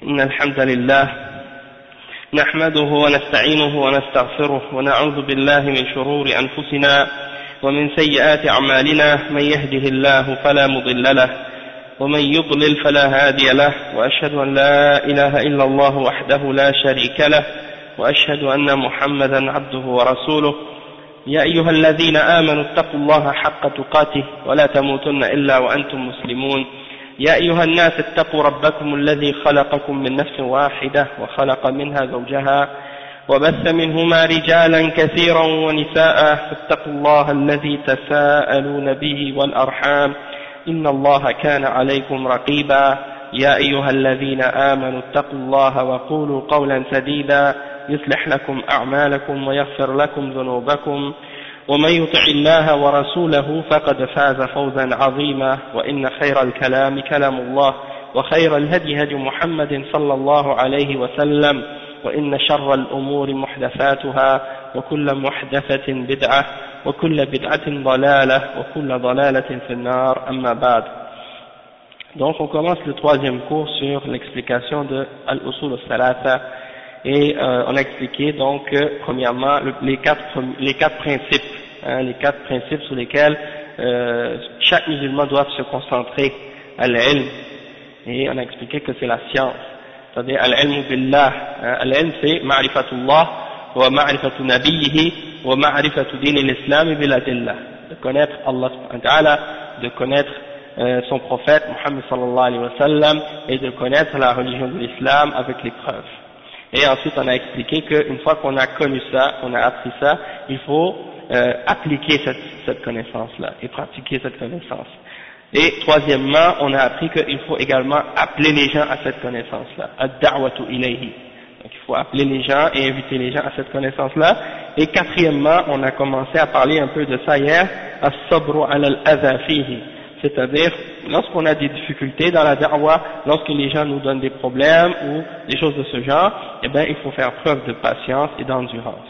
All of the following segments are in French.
إن الحمد لله نحمده ونستعينه ونستغفره ونعوذ بالله من شرور أنفسنا ومن سيئات أعمالنا من يهده الله فلا مضل له ومن يضلل فلا هادي له وأشهد أن لا إله إلا الله وحده لا شريك له وأشهد أن محمدا عبده ورسوله يا أيها الذين آمنوا اتقوا الله حق تقاته ولا تموتن إلا وأنتم مسلمون يا أيها الناس اتقوا ربكم الذي خلقكم من نفس واحدة وخلق منها زوجها وبث منهما رجالا كثيرا ونساء فاتقوا الله الذي تساءلون به والأرحام إن الله كان عليكم رقيبا يا أيها الذين آمنوا اتقوا الله وقولوا قولا سديدا يصلح لكم أعمالكم ويغفر لكم ذنوبكم ومن يطع الله ورسوله فقد فاز فوزا عظيما وإن خير الكلام كلام الله وخير الهدي هدي محمد صلى الله عليه وسلم وإن شر الأمور محدثاتها وكل محدثة بدعة وكل بدعة ضلالة وكل ضلالة في النار أما بعد. Donc on commence le troisième cours sur l'explication de Al-Usul al-Thalatha et on a expliqué donc premièrement les quatre principes, les quatre principes sur lesquels chaque musulman doit se concentrer, al-ilm, et on a expliqué que c'est la science, c'est-à-dire al-ilm billah, al-ilm c'est ma'rifatullah wa ma'rifatu nabiyhi wa ma'rifatu din al-islam bil adillah, de connaître Allah subhanahu wa ta'ala, de connaître son prophète Muhammad sallallahu alayhi wa sallam et de connaître la religion de l'islam avec les preuves. Et ensuite on a expliqué qu'une fois qu'on a connu ça, qu'on a appris ça, il faut appliquer cette connaissance-là et pratiquer cette connaissance. Et troisièmement, on a appris qu'il faut également appeler les gens à cette connaissance-là, ad-da'watu ilayhi. Donc il faut appeler les gens et inviter les gens à cette connaissance-là. Et quatrièmement, on a commencé à parler un peu de ça hier, as-sabru ala al-adha fihi. C'est-à-dire, lorsqu'on a des difficultés dans la da'wa, lorsque les gens nous donnent des problèmes ou des choses de ce genre, eh bien, il faut faire preuve de patience et d'endurance.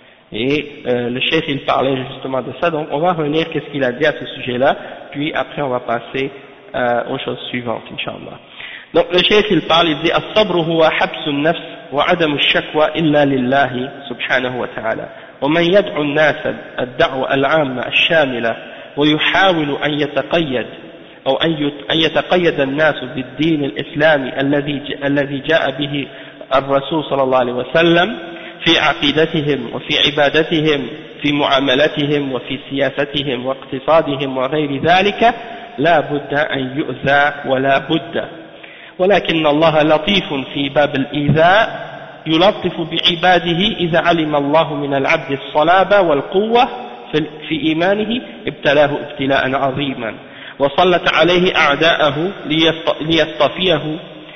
Et le cheikh, il parlait justement de ça, donc on va relire qu'est-ce qu'il a dit à ce sujet-là, puis après on va passer aux choses suivantes, Inch'Allah. Donc le cheikh, il parle, il dit « As-sabru huwa habsu nafs wa adamu shakwa illa lillahi subhanahu wa ta'ala. Wa man yad'u an-nasa ad-da'wa al-'amma ash-shamila ويحاول أن يتقيد أو أن يتقيد الناس بالدين الإسلامي الذي جاء به الرسول صلى الله عليه وسلم في عقيدتهم وفي عبادتهم في معاملتهم وفي سياستهم واقتصادهم وغير ذلك لا بد أن يؤذى ولا بد ولكن الله لطيف في باب الإيذاء يلطف بعباده إذا علم الله من العبد الصلابة والقوة في إيمانه ابتلاه ابتلاء عظيما وسلط عليه أعداءه ليصطفيه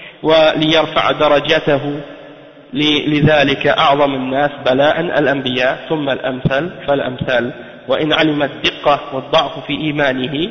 وليرفع درجته لذلك أعظم الناس بلاء الأنبياء ثم الأمثل فالأمثل وإن علم الدقة والضعف في إيمانه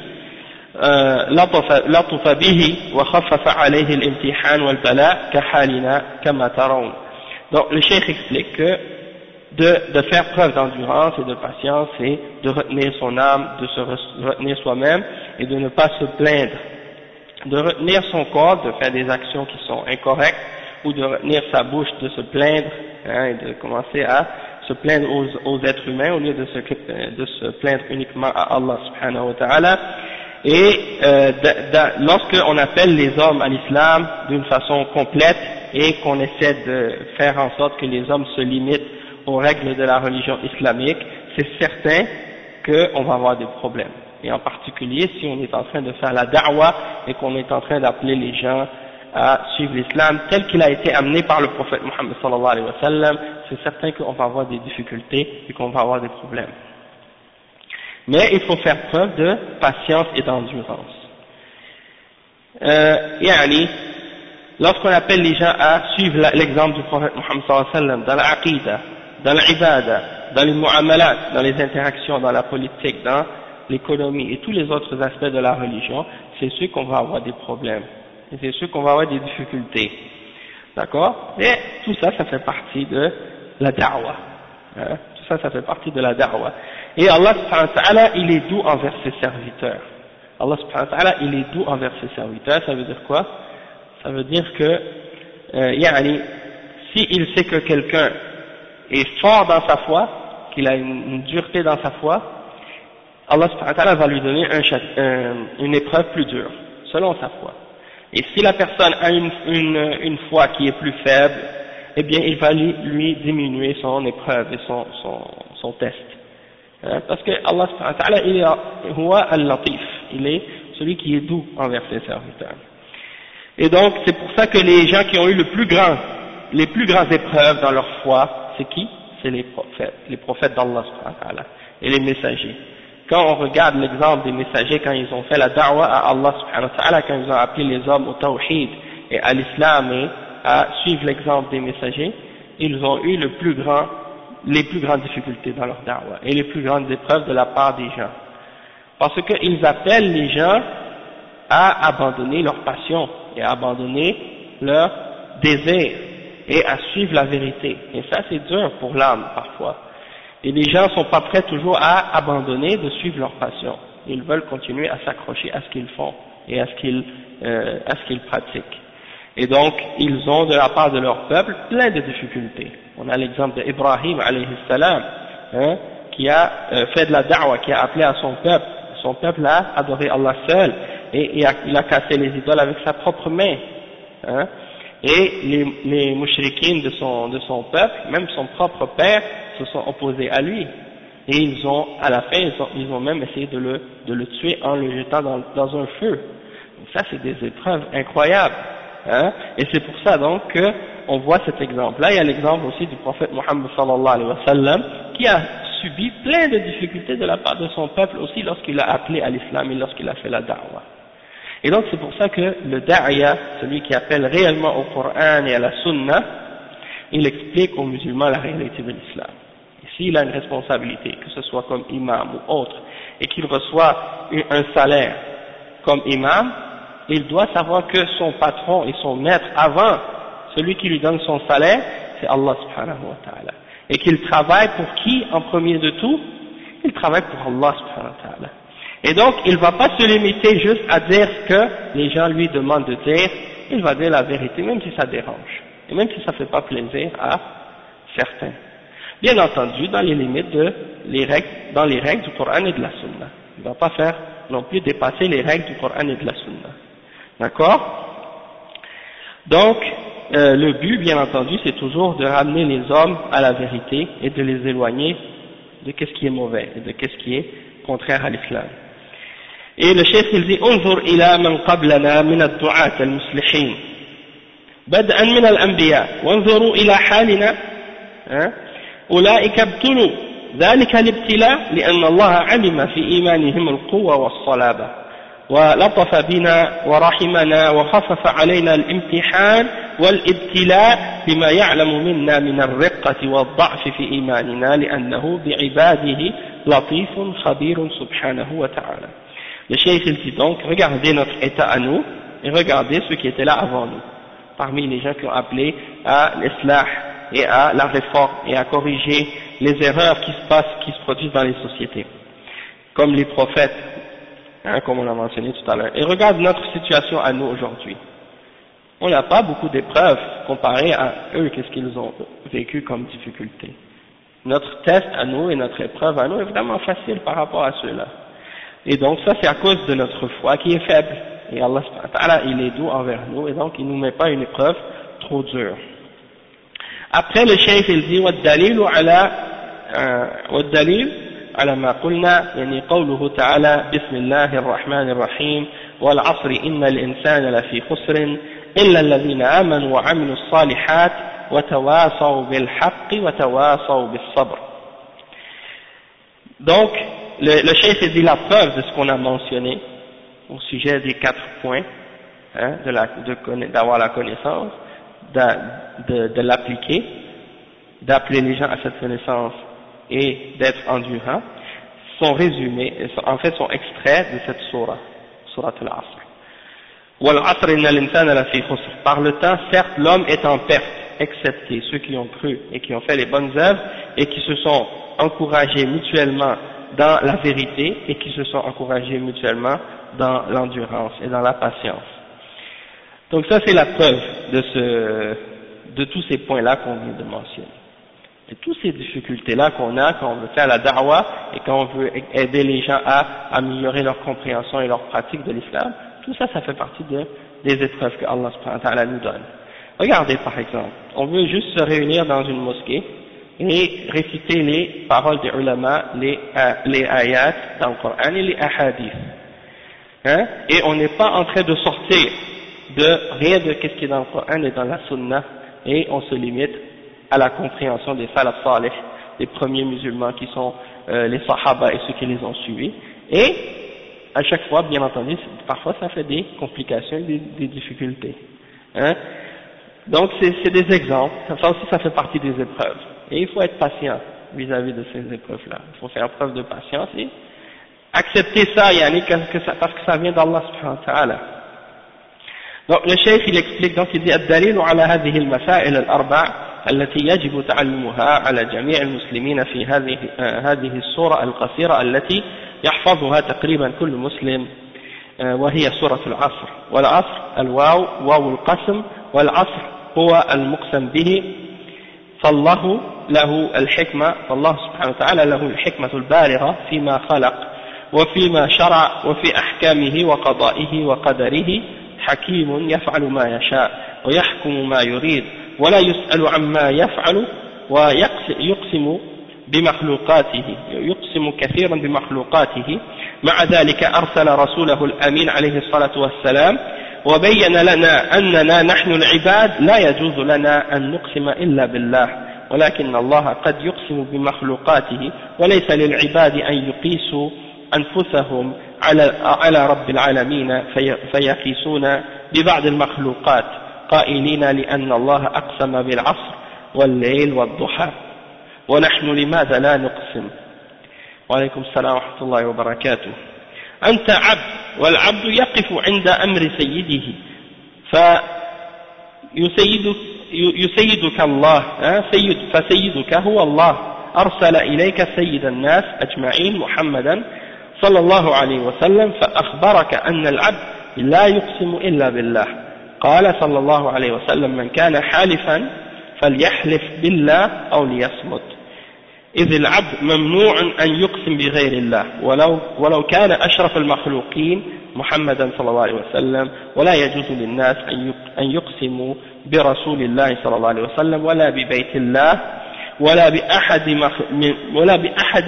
لطف به وخفف عليه الامتحان والبلاء كحالنا كما ترون. Donc le cheikh explique que de faire preuve d'endurance et de patience et de retenir son âme, de se retenir soi-même et de ne pas se plaindre, de retenir son corps, de faire des actions qui sont incorrectes ou de retenir sa bouche, de se plaindre et de commencer à se plaindre aux êtres humains au lieu de se plaindre uniquement à Allah subhanahu wa ta'ala. Et lorsque on appelle les hommes à l'islam d'une façon complète et qu'on essaie de faire en sorte que les hommes se limitent aux règles de la religion islamique, c'est certain qu'on va avoir des problèmes. Et en particulier, si on est en train de faire la da'wa et qu'on est en train d'appeler les gens à suivre l'islam tel qu'il a été amené par le prophète Muhammad sallallahu alayhi wa sallam, c'est certain qu'on va avoir des difficultés et qu'on va avoir des problèmes. Mais il faut faire preuve de patience et d'endurance. Lorsqu'on appelle les gens à suivre l'exemple du prophète Muhammad sallallahu alayhi wa sallam dans l'aqida, dans l'ibada, dans les mu'amalat, dans les interactions, dans la politique, dans l'économie et tous les autres aspects de la religion, c'est sûr qu'on va avoir des problèmes. Et c'est sûr qu'on va avoir des difficultés. D'accord? Et tout ça, ça fait partie de la da'wa. Tout ça, ça fait partie de la da'wa. Et Allah subhanahu wa ta'ala, il est doux envers ses serviteurs. Allah subhanahu wa ta'ala, il est doux envers ses serviteurs. Ça veut dire quoi? Ça veut dire que yani, s'il sait que quelqu'un est fort dans sa foi, qu'il a une dureté dans sa foi, Allah subhanahu wa ta'ala va lui donner une épreuve plus dure, selon sa foi. Et si la personne a une foi qui est plus faible, eh bien il va lui diminuer son épreuve et son test. Parce que Allah subhanahu wa ta'ala, il est huwa al-latif, il est celui qui est doux envers ses serviteurs. Et donc c'est pour ça que les gens qui ont eu les plus grandes épreuves dans leur foi, c'est qui? C'est les prophètes d'Allah subhanahu wa ta'ala et les messagers. Quand on regarde l'exemple des messagers, quand ils ont fait la da'wa à Allah subhanahu wa ta'ala, quand ils ont appelé les hommes au tawhid et à l'islam et à suivre l'exemple des messagers, ils ont eu les plus grandes difficultés dans leur da'wa et les plus grandes épreuves de la part des gens. Parce qu'ils appellent les gens à abandonner leur passion et à abandonner leur désir et à suivre la vérité. Et ça c'est dur pour l'âme parfois. Et les gens ne sont pas prêts toujours à abandonner de suivre leur passion. Ils veulent continuer à s'accrocher à ce qu'ils font et à ce qu'ils pratiquent. Et donc, ils ont de la part de leur peuple plein de difficultés. On a l'exemple d'Ibrahim alayhi salam, qui a fait de la da'wa, qui a appelé à son peuple. Son peuple a adoré Allah seul et il a cassé les idoles avec sa propre main. Et les mouchrikines de son peuple, même son propre père, se sont opposés à lui. Et ils ont, à la fin, ils ont même essayé de le tuer en le jetant dans un feu. Donc ça, c'est des épreuves incroyables. Et c'est pour ça donc qu'on voit cet exemple-là. Il y a l'exemple aussi du prophète Mohammed sallallahu alayhi wa sallam, qui a subi plein de difficultés de la part de son peuple aussi lorsqu'il a appelé à l'islam et lorsqu'il a fait la da'wa. Et donc c'est pour ça que le da'iya, celui qui appelle réellement au Coran et à la Sunna, il explique aux musulmans la réalité de l'islam. Et s'il a une responsabilité, que ce soit comme imam ou autre, et qu'il reçoit un salaire comme imam, il doit savoir que son patron et son maître avant, celui qui lui donne son salaire, c'est Allah subhanahu wa ta'ala. Et qu'il travaille pour qui en premier de tout? Il travaille pour Allah subhanahu wa ta'ala. Et donc, il ne va pas se limiter juste à dire ce que les gens lui demandent de dire, il va dire la vérité, même si ça dérange, et même si ça ne fait pas plaisir à certains. Bien entendu, dans les limites dans les règles du Coran et de la Sunna. Il ne va pas faire non plus dépasser les règles du Coran et de la Sunna. D'accord? Donc, le but, bien entendu, c'est toujours de ramener les hommes à la vérité et de les éloigner de ce qui est mauvais et de ce qui est contraire à l'islam. Et le chef il dit انظر إلى من قبلنا من الدعاة المصلحين بدءا من الأنبياء وانظروا إلى حالنا أولئك ابتلوا ذلك الابتلاء لأن الله علم في إيمانهم القوة والصلابة ولطف بنا ورحمنا وخفف علينا الامتحان والابتلاء بما يعلم منا من الرقة والضعف في إيماننا لأنه بعباده لطيف خبير سبحانه وتعالى. Le cheikh il dit donc, regardez notre état à nous et regardez ceux qui étaient là avant nous, parmi les gens qui ont appelé à l'islah et à la réforme et à corriger les erreurs qui se produisent dans les sociétés, comme les prophètes, comme on l'a mentionné tout à l'heure. Et regarde notre situation à nous aujourd'hui. On n'a pas beaucoup d'épreuves comparé à eux, qu'est-ce qu'ils ont vécu comme difficulté. Notre test à nous et notre épreuve à nous est vraiment facile par rapport à ceux-là. Et donc ça c'est à cause de notre foi qui est faible. Et Allah subhanahu wa ta'ala il est doux envers nous et donc il ne nous met pas une épreuve trop dure. Après le cheikh il dit والدليل على ما قلنا يعني قوله تعالى بسم الله الرحمن الرحيم والعصر إن الإنسان لفي خسر إلا الذين آمنوا وعملوا الصالحات وتواصوا بالحق وتواصوا بالصبر. Donc le cheikh dit la preuve de ce qu'on a mentionné au sujet des 4 points, d'avoir la connaissance, de l'appliquer, d'appeler les gens à cette connaissance et d'être endurant, sont résumés, en fait sont extraits de cette sourate al-Asr. وَالْعَصْرِ إِنَّ الْإِنسَانَ لَفِي خُسْرٍ. Par le temps, certes, l'homme est en perte, excepté ceux qui ont cru et qui ont fait les bonnes œuvres et qui se sont encouragés mutuellement dans la vérité et qui se sont encouragés mutuellement dans l'endurance et dans la patience. Donc ça c'est la preuve de tous ces points-là qu'on vient de mentionner. Et toutes ces difficultés-là qu'on a quand on veut faire la da'wah et quand on veut aider les gens à améliorer leur compréhension et leur pratique de l'islam, tout ça, ça fait partie des épreuves que Allah subhanahu wa ta'ala nous donne. Regardez par exemple, on veut juste se réunir dans une mosquée et réciter les paroles des ulama, les ayats dans le Coran et les ahadiths. Hein? Et on n'est pas en train de sortir de rien de ce qui est dans le Coran et dans la sunna, et on se limite à la compréhension des salaf salih, des premiers musulmans qui sont les sahaba et ceux qui les ont suivis. Et à chaque fois, bien entendu, parfois ça fait des complications, des difficultés. Hein? Donc c'est des exemples, ça aussi ça fait partie des épreuves. Et il faut être patient vis-à-vis de ces épreuves-là. Il faut faire preuve de patience et accepter ça, parce que ça vient d'Allah subhanahu wa ta'ala. Donc le cheikh il explique, donc il dit الدليل على هذه المسائل الأربع التي يجب تعلمها على جميع المسلمين في هذه السورة القصيرة التي يحفظها تقريبا كل مسلم وهي سورة العصر. والعصر الواو واو القسم، والعصر هو المقسم به، فالله له الحكمة، فالله سبحانه وتعالى له الحكمة البالغة فيما خلق وفيما شرع وفي أحكامه وقضائه وقدره، حكيم يفعل ما يشاء ويحكم ما يريد ولا يسأل عما يفعل، ويقسم بمخلوقاته، يقسم كثيرا بمخلوقاته. مع ذلك أرسل رسوله الأمين عليه الصلاة والسلام وبين لنا أننا نحن العباد لا يجوز لنا أن نقسم إلا بالله، ولكن الله قد يقسم بمخلوقاته، وليس للعباد أن يقيسوا أنفسهم على رب العالمين فيقيسون ببعض المخلوقات قائلين لأن الله أقسم بالعصر والليل والضحى ونحن لماذا لا نقسم. وعليكم السلام ورحمة الله وبركاته. أنت عبد، والعبد يقف عند أمر سيده فيسيدك الله، فسيدك هو الله، أرسل إليك سيد الناس أجمعين محمدا صلى الله عليه وسلم فأخبرك أن العبد لا يقسم إلا بالله. قال صلى الله عليه وسلم: من كان حالفا فليحلف بالله أو ليصمت، إذ العبد ممنوع أن يقسم بغير الله ولو كان أشرف المخلوقين محمدا صلى الله عليه وسلم، ولا يجوز للناس أن يقسموا برسول الله صلى الله عليه وسلم ولا ببيت الله ولا بأحد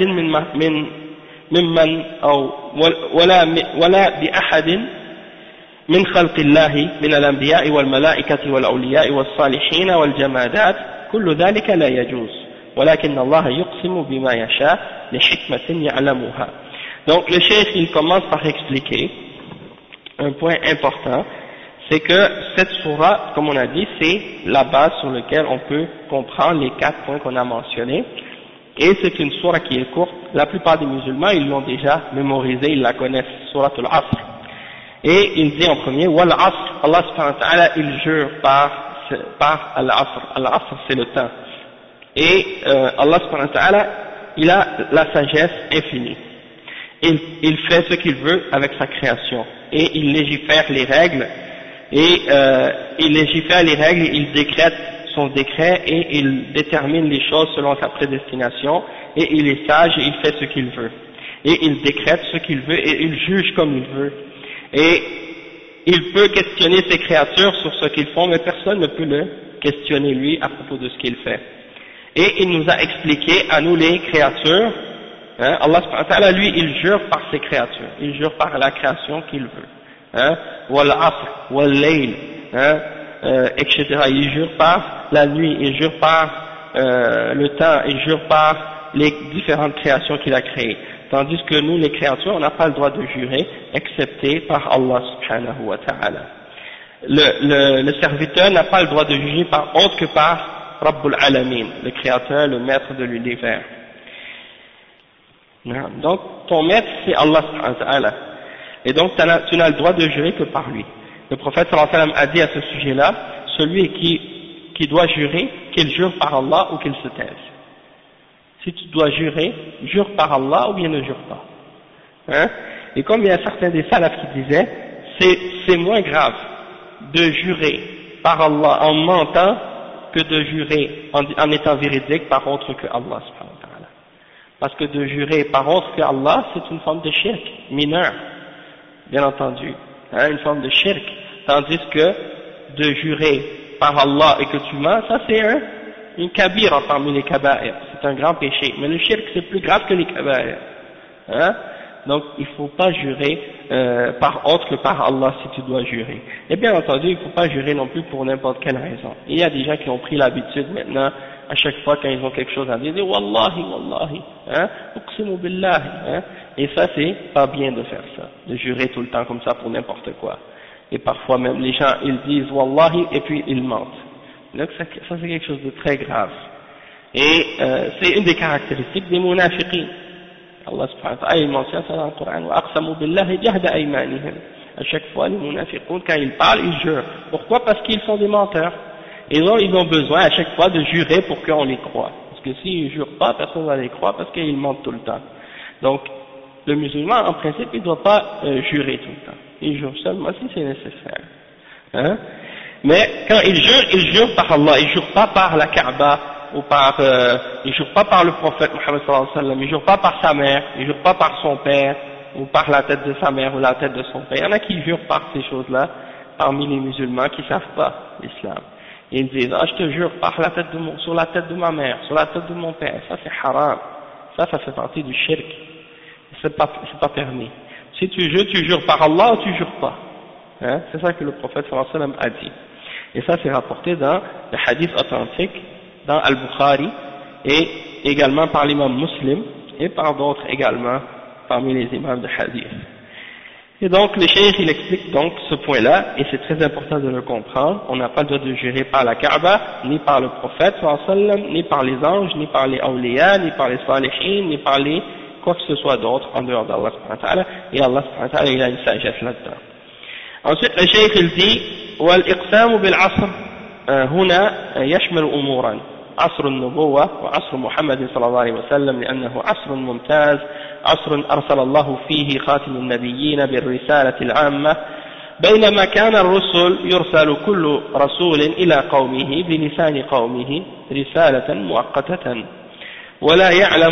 من خلق الله من الأنبياء والملائكة والأولياء والصالحين والجمادات، كل ذلك لا يجوز، ولكن الله يقسم بما يشاء لحكمة يعلمها. Donc le cheikh il commence par expliquer un point important, c'est que cette sourate, comme on a dit, c'est la base sur laquelle on peut comprendre les 4 points qu'on a mentionnés, et c'est une sourate qui est courte. La plupart des musulmans ils l'ont déjà mémorisée, ils la connaissent, sourate al-Asr. Et il dit en premier, wal asr, Allah subhanahu wa ta'ala il jure par al-Asr. Al-Asr c'est le temps. Et Allah subhanahu wa ta'ala il a la sagesse infinie. Il fait ce qu'il veut avec sa création, et il légifère les règles, et il décrète son décret, et il détermine les choses selon sa prédestination, et il est sage et il fait ce qu'il veut, et il décrète ce qu'il veut, et il juge comme il veut, et il peut questionner ses créatures sur ce qu'ils font, mais personne ne peut le questionner lui à propos de ce qu'il fait. Et il nous a expliqué à nous les créatures, hein, Allah subhanahu wa ta'ala lui il jure par ses créatures, il jure par la création qu'il veut, hein, wal asr, wal layl, hein, etc. Il jure par la nuit, il jure par le temps, il jure par les différentes créations qu'il a créées. Tandis que nous les créatures on n'a pas le droit de jurer excepté par Allah subhanahu wa ta'ala. Le serviteur n'a pas le droit de juger par autre que par Rabbul Alamin, le créateur, le maître de l'univers. Donc ton maître c'est Allah subhanahu wa ta'ala, et donc tu n'as le droit de jurer que par lui. Le prophète sallallahu alayhi wa sallam a dit à ce sujet-là, celui qui doit jurer, qu'il jure par Allah ou qu'il se taise. Si tu dois jurer, jure par Allah ou bien ne jure pas. Hein? Et comme il y a certains des salafs qui disaient, c'est moins grave de jurer par Allah en mentant que de jurer en étant véridique par autre que Allah subhanahu wa ta'ala. Parce que de jurer par autre que Allah, c'est une forme de shirk mineur, bien entendu, hein, une forme de shirk, tandis que de jurer par Allah et que tu mens, ça c'est une kabira parmi les kaba'ir, c'est un grand péché, mais le shirk c'est plus grave que les kaba'ir, hein. Donc il ne faut pas jurer par autre que par Allah si tu dois jurer. Et bien entendu, il ne faut pas jurer non plus pour n'importe quelle raison. Il y a des gens qui ont pris l'habitude maintenant, à chaque fois quand ils ont quelque chose à dire, Wallahi, Wallahi, hein, uqsimu billahi, hein, et ça c'est pas bien de faire ça, de jurer tout le temps comme ça pour n'importe quoi. Et parfois même les gens ils disent Wallahi et puis ils mentent. Donc ça c'est quelque chose de très grave. Et c'est une des caractéristiques des munafiqin. Allah subhanahu wa ta'ala il mentionne ça dans le Coran, wa aqsamu billahi jahda aymanihim. À chaque fois les munafiqun quand ils parlent ils jurent. Pourquoi? Parce qu'ils sont des menteurs. Et donc ils ont besoin à chaque fois de jurer pour qu'on les croie. Parce que s'ils ne jurent pas, personne ne va les croire parce qu'ils mentent tout le temps. Donc le musulman en principe il ne doit pas jurer tout le temps. Il jure seulement si c'est nécessaire. Hein? Mais quand il jure par Allah, il jure pas par la Kaaba ou par, il jure pas par le prophète Mohammed sallallahu alayhi wa sallam, il jure pas par sa mère, il jure pas par son père ou par la tête de sa mère ou la tête de son père. Il y en a qui jurent par ces choses-là parmi les musulmans qui savent pas l'islam. Ils disent je te jure sur la tête de ma mère, sur la tête de mon père. Ça c'est haram. Ça fait partie du shirk. C'est pas permis. Si tu jures par Allah ou tu jures pas. Hein? C'est ça que le prophète sallallahu alayhi wa sallam a dit. Et ça c'est rapporté dans le hadith authentique, dans Al-Bukhari, et également par l'imam Muslim, et par d'autres également parmi les imams de hadith. Et donc le cheikh il explique donc ce point-là, et c'est très important de le comprendre. On n'a pas le droit de jurer par la Kaaba, ni par le prophète sallallahu alayhi wa sallam, ni par les anges, ni par les awliya, ni par les salihin, ni par les quoi que ce soit d'autre en dehors d'Allah subhanahu wa ta'ala, et Allah subhanahu wa ta'ala il a une sagesse là-dedans. Ensuite le cheikh il dit والإقسام بالعصر هنا يشمل أمورا عصر النبوة وعصر محمد صلى الله عليه وسلم لأنه عصر ممتاز عصر أرسل الله فيه خاتم النبيين بالرسالة العامة بينما كان الرسل يرسل كل رسول إلى قومه بلسان قومه رسالة مؤقتة ويعلم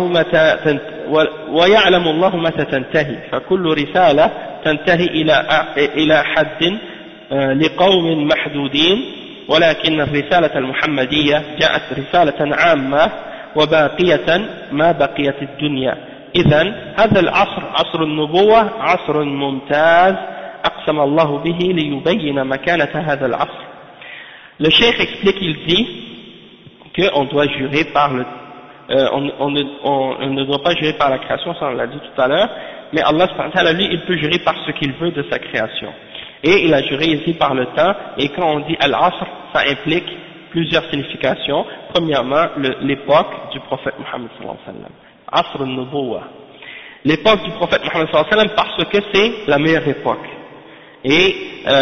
الله متى تنتهي فكل رسالة تنتهي إلى حد لقوم محدودين ولكن الرسالة المحمدية جاءت رسالة عامة وباقية ما بقيت الدنيا إذن هذا العصر عصر النبوة عصر ممتاز أقسم الله به ليبين مكانة هذا العصر. Le cheikh explique, il dit qu'on doit jurer par on ne doit pas jurer par la création, ça on l'a dit tout à l'heure, mais Allah subhanahu wa ta'ala lui il peut jurer par ce qu'il veut de sa création. Et il a juré ici par le temps, et quand on dit al-asr, ça implique plusieurs significations. Premièrement, l'époque du prophète Mohammed sallallahu alayhi wa sallam. Asr al-Nubuwa. L'époque du prophète Mohammed sallallahu alayhi wa sallam parce que c'est la meilleure époque. Et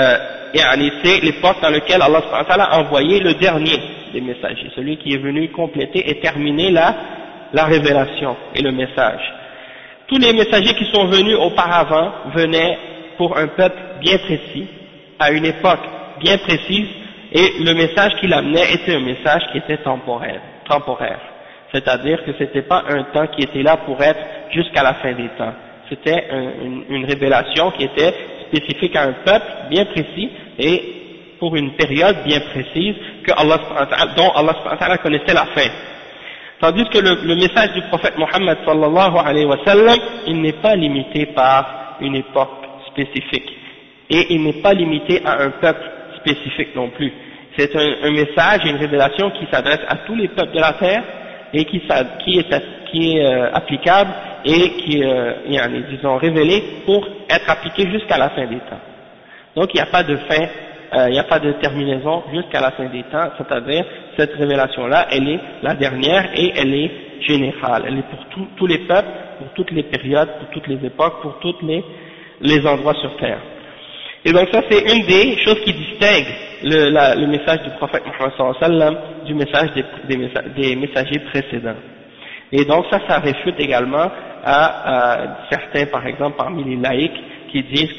c'est l'époque dans laquelle Allah subhanahu wa ta'ala a envoyé le dernier des messagers, celui qui est venu compléter et terminer la révélation et le message. Tous les messagers qui sont venus auparavant venaient pour un peuple bien précis, à une époque bien précise, et le message qu'il amenait était un message qui était temporaire. C'est-à-dire que c'était pas un temps qui était là pour être jusqu'à la fin des temps. C'était une révélation qui était spécifique à un peuple bien précis et pour une période bien précise dont Allah subhanahu wa ta'ala connaissait la fin. Tandis que le message du prophète Mohammed sallallahu alayhi wa sallam, il n'est pas limité par une époque spécifique. Et il n'est pas limité à un peuple spécifique non plus. C'est un message et une révélation qui s'adresse à tous les peuples de la terre et qui est applicable et qui est, disons, révélé pour être appliqué jusqu'à la fin des temps. Donc il n'y a pas de fin, il n'y a pas de terminaison jusqu'à la fin des temps, c'est-à-dire cette révélation-là, elle est la dernière et elle est générale. Elle est pour tous les peuples, pour toutes les périodes, pour toutes les époques, pour tous les endroits sur terre. Et donc ça c'est une des choses qui distingue le message du prophète Mohammed sallallahu alayhi wa sallam du message des messagers précédents. Et donc ça réfute également à certains, par exemple parmi les laïcs, qui disent que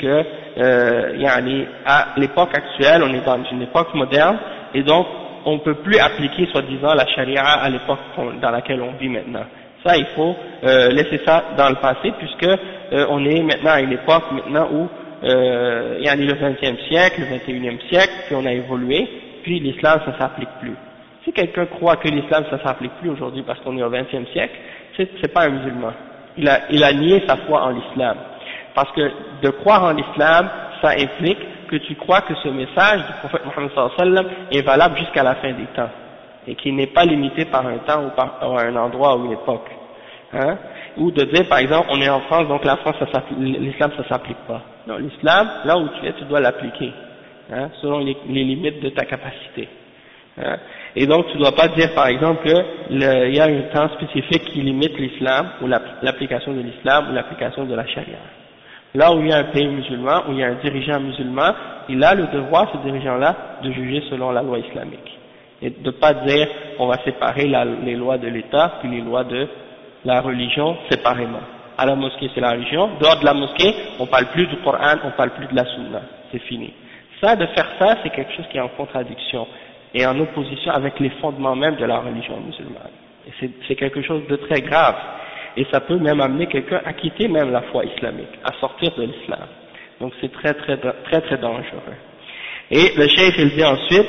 à l'époque actuelle, on est dans une époque moderne, et donc on ne peut plus appliquer soi-disant la charia à l'époque dans laquelle on vit maintenant. Ça, il faut laisser ça dans le passé, puisque on est maintenant à une époque maintenant où il y a le 20e siècle, le 21e siècle, puis on a évolué, puis l'islam ça s'applique plus. Si quelqu'un croit que l'islam ça s'applique plus aujourd'hui parce qu'on est au 20e siècle, c'est pas un musulman. Il a nié sa foi en l'islam. Parce que de croire en l'islam, ça implique que tu crois que ce message du prophète Mohammed sallallahu alayhi wa sallam est valable jusqu'à la fin des temps, et qu'il n'est pas limité par un temps ou par un endroit ou une époque. Hein? Ou de dire par exemple, on est en France, donc la France, l'islam ça s'applique pas. Non, l'islam, là où tu es, tu dois l'appliquer, hein, selon les limites de ta capacité. Hein? Et donc tu ne dois pas dire par exemple qu'il y a un temps spécifique qui limite l'islam, ou l'application de l'islam, ou l'application de la charia. Là où il y a un pays musulman, où il y a un dirigeant musulman, il a le devoir, ce dirigeant-là, de juger selon la loi islamique. Et de ne pas dire on va séparer les lois de l'État puis les lois de la religion séparément. À la mosquée c'est la religion, dehors de la mosquée on ne parle plus du Coran, on ne parle plus de la Sunna, c'est fini. Ça, de faire ça, c'est quelque chose qui est en contradiction et en opposition avec les fondements même de la religion musulmane. Et c'est quelque chose de très grave. Et ça peut même amener quelqu'un à quitter même la foi islamique, à sortir de l'islam. Donc c'est très dangereux. Et le cheikh il dit ensuite,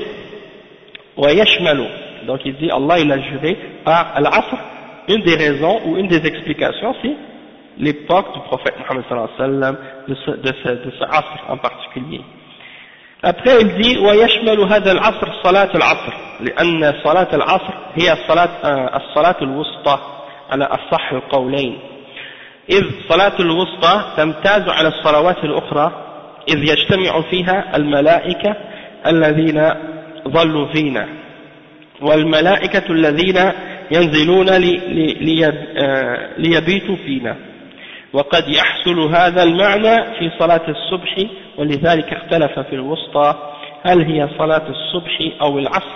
وَيَشْمَلُ, donc il dit, Allah il a juré par Al-Asr, une des raisons ou une des explications c'est l'époque du prophète Mohammed sallallahu alayhi wa sallam, de ce Asr en particulier. Après il dit ويشمل هذا العصر صلاة العصر لأن صلاة العصر هي الصلاة الوسطى على أصح القولين إذ صلاة الوسطى تمتاز على الصلوات الأخرى إذ يجتمع فيها الملائكة الذين ظلوا فينا والملائكة الذين ينزلون ليبيتوا فينا وقد يحصل هذا المعنى في صلاة الصبح ولذلك اختلف في الوسطى هل هي صلاة الصبح أو العصر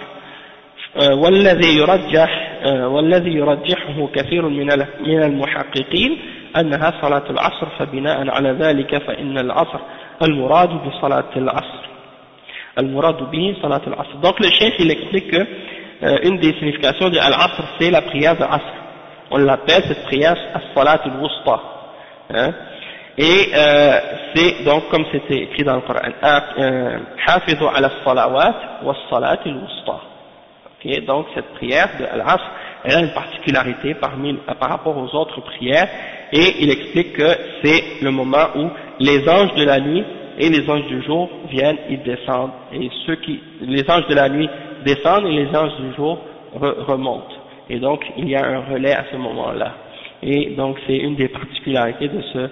والذي يرجحه كثير من المحققين أنها صلاة العصر فبناء على ذلك فإن العصر المراد بصلاة العصر donc le chef il explique que une des significations de Al-Asr c'est la prière de Asr, on l'appelle cette prière as-salat al-wusta, hein? Et c'est donc comme c'était écrit dans le Coran, hafizu ala as-salawat was-salat al-wusta. Okay, donc cette prière de Al-Asr elle a une particularité par rapport aux autres prières, et il explique que c'est le moment où les anges de la nuit et les anges du jour viennent, ils descendent, et les anges de la nuit descendent et les anges du jour remontent, et donc il y a un relais à ce moment-là, et donc c'est une des particularités de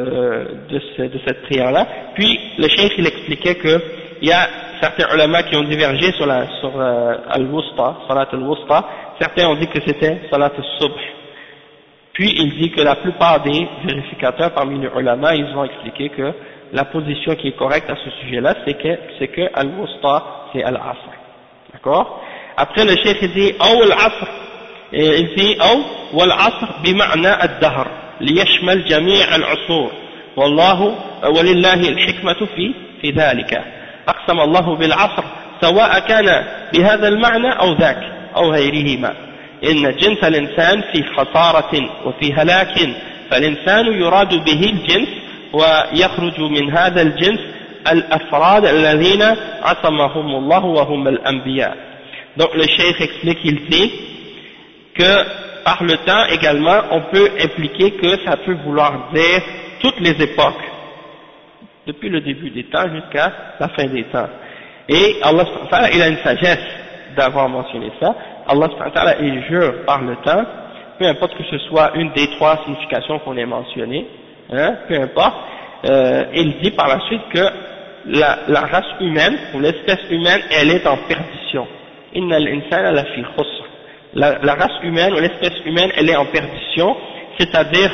cette prière-là. Puis le cheikh il expliquait que il y a certains ulama qui ont divergé sur al-wusta, salat al-wusta, certains ont dit que c'était salat al-subh, puis il dit que la plupart des vérificateurs parmi les ulama ils ont expliqué que la position qui est correcte à ce sujet-là, c'est que al-wusta, c'est al-asr. D'accord? Après le cheikh il dit, ou al-asr, il dit, ou al-asr bima'na ad-dahr, liyashmal jami' al-usur, wallahu, walillahi al-hikmatu fi dhalika. أقسم الله بالعصر سواء كان بهذا المعنى أو ذاك أو غيرهما إن جنس الإنسان في خسارة وفي هلاك فالإنسان يراد به الجنس ويخرج من هذا الجنس الأفراد الذين عصمهم الله وهم الأنبياء. Donc le cheikh explique, il dit que par le temps également on peut impliquer que ça peut vouloir dire toutes les époques, depuis le début des temps jusqu'à la fin des temps. Et Allah subhanahu wa ta'ala, il a une sagesse d'avoir mentionné ça. Allah subhanahu wa ta'ala, il jure par le temps, peu importe que ce soit une des trois significations qu'on ait mentionnées, hein, peu importe, il dit par la suite que la race humaine, ou l'espèce humaine, elle est en perdition. Inna al-insana la fi khusr. La race humaine, ou l'espèce humaine, elle est en perdition, c'est-à-dire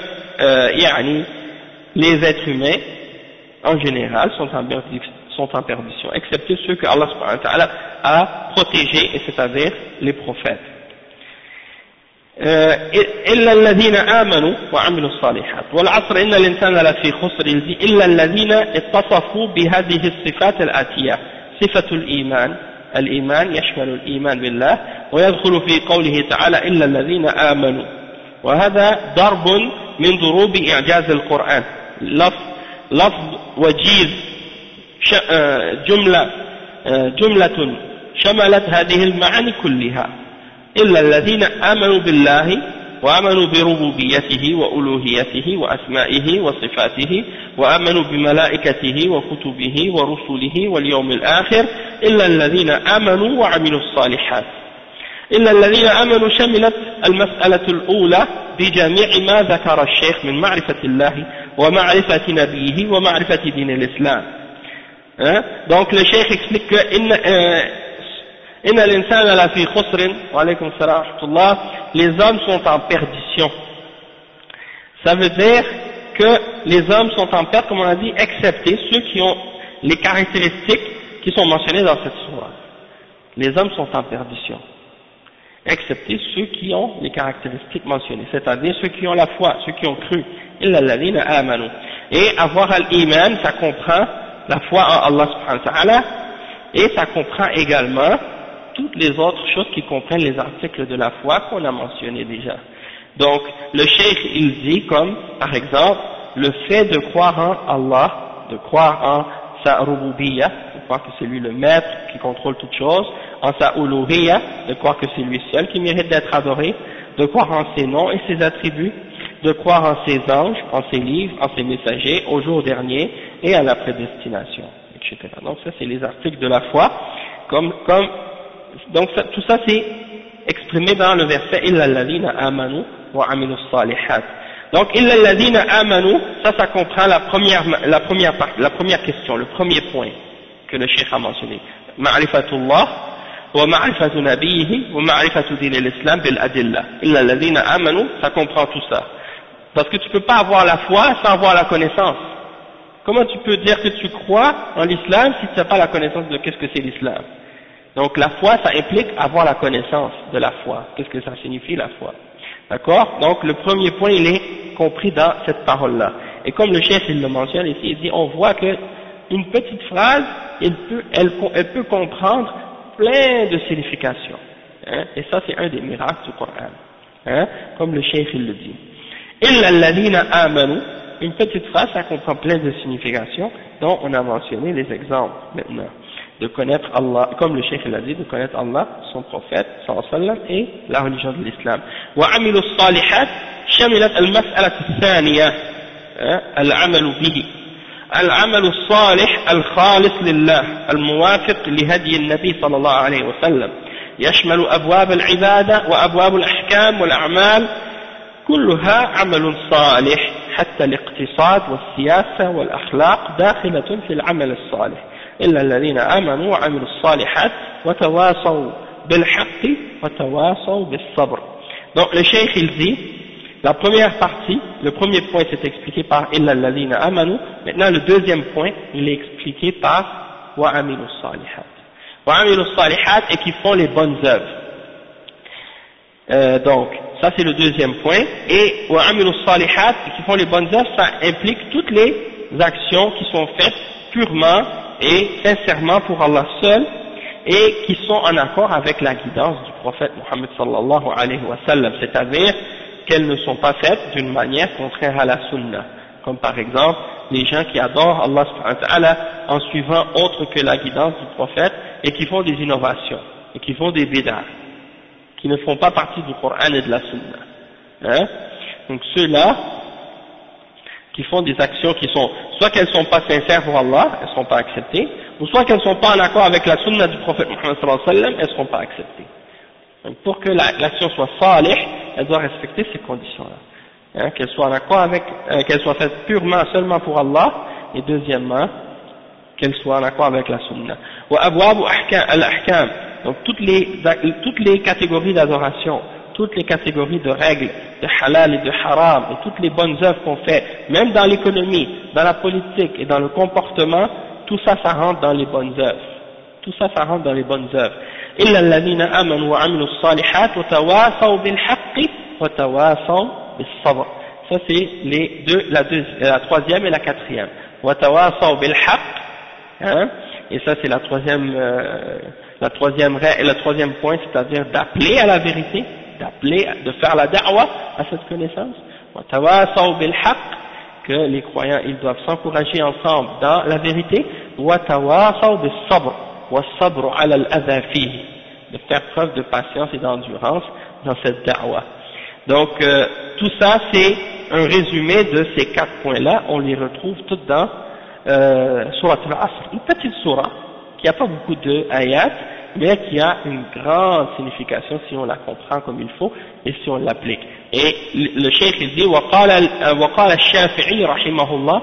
que, les êtres humains, en général, sont en perdition, excepté ceux que Allah subhanahu wa ta'ala a protégés, et c'est-à-dire les prophètes. إلا الذين آمنوا وعملوا الصالحات والعصر إن الإنسان لفي خسر إلا الذين اتصفوا بهذه الصفات الآتية صفة الإيمان يشمل الإيمان بالله ويدخل في قوله تعالى إلا الذين آمنوا وهذا ضرب من ضروب إعجاز القرآن لفظ وجيز جملة شملت هذه المعاني كلها إلا الذين آمنوا بالله وآمنوا بربوبيته وألوهيته وأسمائه وصفاته وآمنوا بملائكته وكتبه ورسله واليوم الآخر إلا الذين آمنوا وعملوا الصالحات إلا الذين آمنوا شملت المسألة الأولى بجميع ما ذكر الشيخ من معرفة الله ومعرفة نبيه ومعرفة دين الإسلام. Donc le cheikh explique que les hommes sont en perdition. Ça veut dire que les hommes sont en perte, comme on a dit, excepté ceux qui ont les caractéristiques qui sont mentionnées dans cette sourate. Les hommes sont en perdition, excepté ceux qui ont les caractéristiques mentionnées, c'est-à-dire ceux qui ont la foi, ceux qui ont cru. Illa alladhina amanu. Et avoir al-iman, ça comprend la foi en Allah subhanahu wa ta'ala, et ça comprend également toutes les autres choses qui comprennent les articles de la foi qu'on a mentionnés déjà. Donc, le cheikh, il dit comme, par exemple, le fait de croire en Allah, de croire en sa rububiyya, de croire que c'est lui le maître qui contrôle toutes choses, en sa uluhiyya, de croire que c'est lui seul qui mérite d'être adoré, de croire en ses noms et ses attributs, de croire en ses anges, en ses livres, en ses messagers, au jour dernier et à la prédestination, etc. Donc ça c'est les articles de la foi, donc ça, tout ça c'est exprimé dans le verset illa alladhina amanu wa amilus salihat. Donc illa alladhina amanu, ça comprend la première question, le premier point que le cheikh a mentionné, ma'rifatullah wa ma'rifatu nabiyhi wa ma'rifatu din al-islam bil adilla. Illa alladhina amanu, ça comprend tout ça. Parce que tu peux pas avoir la foi sans avoir la connaissance. Comment tu peux dire que tu crois en l'islam si tu n'as pas la connaissance de qu'est-ce que c'est l'islam? Donc la foi, ça implique avoir la connaissance de la foi. Qu'est-ce que ça signifie la foi? D'accord? Donc le premier point, il est compris dans cette parole-là. Et comme le chef il le mentionne ici, il dit, on voit que une petite phrase, elle peut comprendre plein de significations. Hein? Et ça, c'est un des miracles du Coran. Hein? Comme le chef il le dit. Illa alladhina amanu, une petite phrase, ça comprend plein de significations, dont on a mentionné les exemples maintenant. De connaître Allah, comme le cheikh l'a dit, de connaître Allah, son prophète, sallallahu alayhi wa sallam, et la religion de l'islam. Wa amilu salihat, shamilat al-mas'alat al-thaniya, al-amalu bihi. العمل الصالح الخالص لله الموافق لهدي النبي صلى الله عليه وسلم يشمل أبواب العبادة وأبواب الأحكام والأعمال كلها عمل صالح حتى الاقتصاد والسياسة والأخلاق داخلة في العمل الصالح إلا الذين آمنوا وعملوا الصالحات وتواصوا بالحق وتواصوا بالصبر. Donc le cheikh il dit, la première partie, le premier point c'est expliqué par إلا الذين آمنوا. Maintenant le deuxième point il est expliqué par وعملوا الصالحات. وعملوا الصالحات et qui font les bonnes œuvres. Donc ça c'est le deuxième point. Et وعملوا الصالحات qui font les bonnes œuvres, ça implique toutes les actions qui sont faites purement et sincèrement pour Allah seul et qui sont en accord avec la guidance du prophète Muhammad sallallahu alayhi wa sallam, c'est-à-dire qu'elles ne sont pas faites d'une manière contraire à la sunna, comme par exemple les gens qui adorent Allah subhanahu wa ta'ala en suivant autre que la guidance du prophète et qui font des innovations et qui font des bid'ah qui ne font pas partie du Coran et de la sunna, hein? Donc ceux-là qui font des actions qui sont, soit qu'elles ne sont pas sincères pour Allah, elles ne seront pas acceptées, ou soit qu'elles ne sont pas en accord avec la sunna du prophète Muhammad sallallahu alayhi wa sallam, elles ne seront pas acceptées. Donc pour que l'action soit salih, elle doit respecter ces conditions-là. Hein, qu'elle soit en accord avec, qu'elle soit faite purement, seulement pour Allah, et deuxièmement, qu'elle soit en accord avec la sunna. Wa abwabu al-ahkam, donc toutes les catégories d'adoration, toutes les catégories de règles, de halal et de haram, et toutes les bonnes œuvres qu'on fait, même dans l'économie, dans la politique et dans le comportement, tout ça, ça rentre dans les bonnes œuvres. Tout ça, ça rentre dans les bonnes œuvres. إلا الذين آمنوا وعملوا الصالحات وتواصوا بالحق وتواصوا بالصبر. Ça c'est la troisième et la quatrième. وتواصوا بالحق, hein, et ça c'est le troisième point, c'est-à-dire d'appeler à la vérité, de faire la da'wa à cette connaissance. وتواصوا بالحق, que les croyants ils doivent s'encourager ensemble dans la vérité. وتواصوا بالصبر, والصبر على الأذى فيه, de faire preuve de patience et d'endurance dans cette da'wa. Donc tout ça c'est un résumé de ces 4 points-là, on les retrouve toutes dans Surat al-Asr, une petite surah qui n'a pas beaucoup de ayat, mais qui a une grande signification si on la comprend comme il faut et si on l'applique. Et le cheikh il dit وقال الشافعي رحمه الله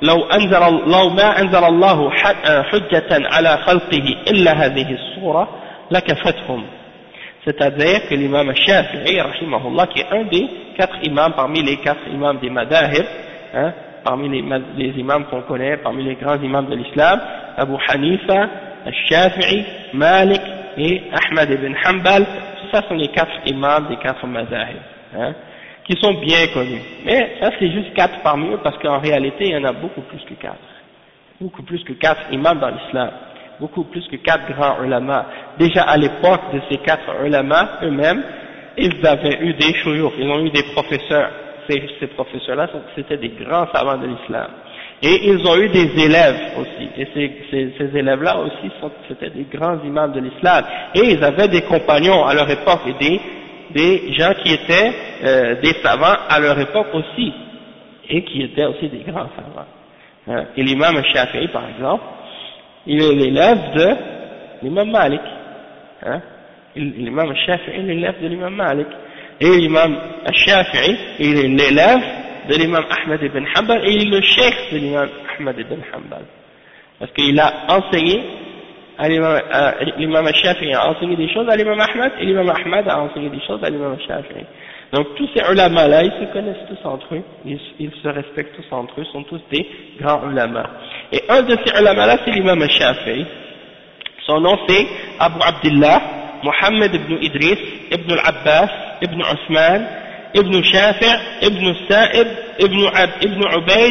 لو ما أنزل الله حجة على خلقه إلا هذه السورة لكفتهم. C'est-à-dire que l'imam Shafi'i, rahimahullah, qui est un des 4 imams parmi les 4 imams des madahib, hein, parmi les imams qu'on connaît, parmi les grands imams de l'islam, Abu Hanifa, Shafi'i, Malik et Ahmad ibn Hanbal, tout ça sont les 4 imams des 4 madahib, hein, qui sont bien connus. Mais ça c'est juste 4 parmi eux parce qu'en réalité il y en a beaucoup plus que 4. Beaucoup plus que 4 imams dans l'islam. Beaucoup plus que 4 grands ulama. Déjà à l'époque de ces 4 ulama eux-mêmes, ils avaient eu des shuyukh, ils ont eu des professeurs. Ces professeurs-là, c'était des grands savants de l'islam. Et ils ont eu des élèves aussi. Et ces élèves-là aussi, c'était des grands imams de l'islam. Et ils avaient des compagnons à leur époque et des gens qui étaient des savants à leur époque aussi. Et qui étaient aussi des grands savants. Et l'imam Shafi'i, par exemple, il est l'élève de l'imam Malik, hein? L'imam Shafi'i est l'élève de l'imam Malik, et l'imam Shafi'i il est l'élève de l'imam Ahmad ibn Hanbal, et il est le cheikh de l'imam Ahmad ibn Hanbal, parce qu'il a enseigné à l'imam Shafi'i a enseigné des choses à l'imam Ahmad, et l'imam Ahmad a enseigné des choses à l'imam Shafi'i. Donc tous ces ulama-là, ils se connaissent tous entre eux, ils se respectent tous entre eux, sont tous des grands ulama. Et un de ces ulama-là, c'est l'imam al-Shafi'i. Son nom c'est Abu Abdullah, Muhammad ibn Idris, ibn al-Abbas, ibn Osman, ibn Shafi', ibn Sa'ib, ibn Ubaid,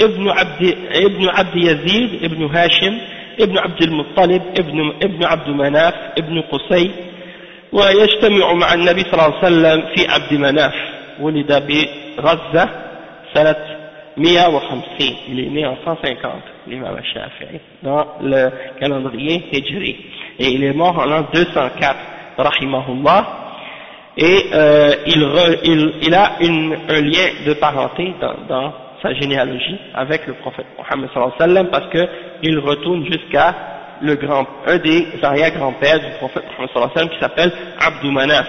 ibn Abd Yazid, ibn Hashim, ibn Abd al-Muttalib, ibn Abd Manaf, ibn Qusay. ويجتمع مع النبي صلى الله عليه وسلم في عبد مناف. ولد بغزة سنة 150. Il est né en 150, l'imam al-Shafi'i, dans le calendrier hijri. Et il est mort en l'an 204, rahimahullah. Et il a un lien de parenté dans sa généalogie avec le prophète Mohammed sallallahu alayhi wa sallam, parce qu'il retourne jusqu'à un des arrière-grands-pères du prophète Mohammed sallallahu alayhi wa sallam, qui s'appelle Abdou Manaf.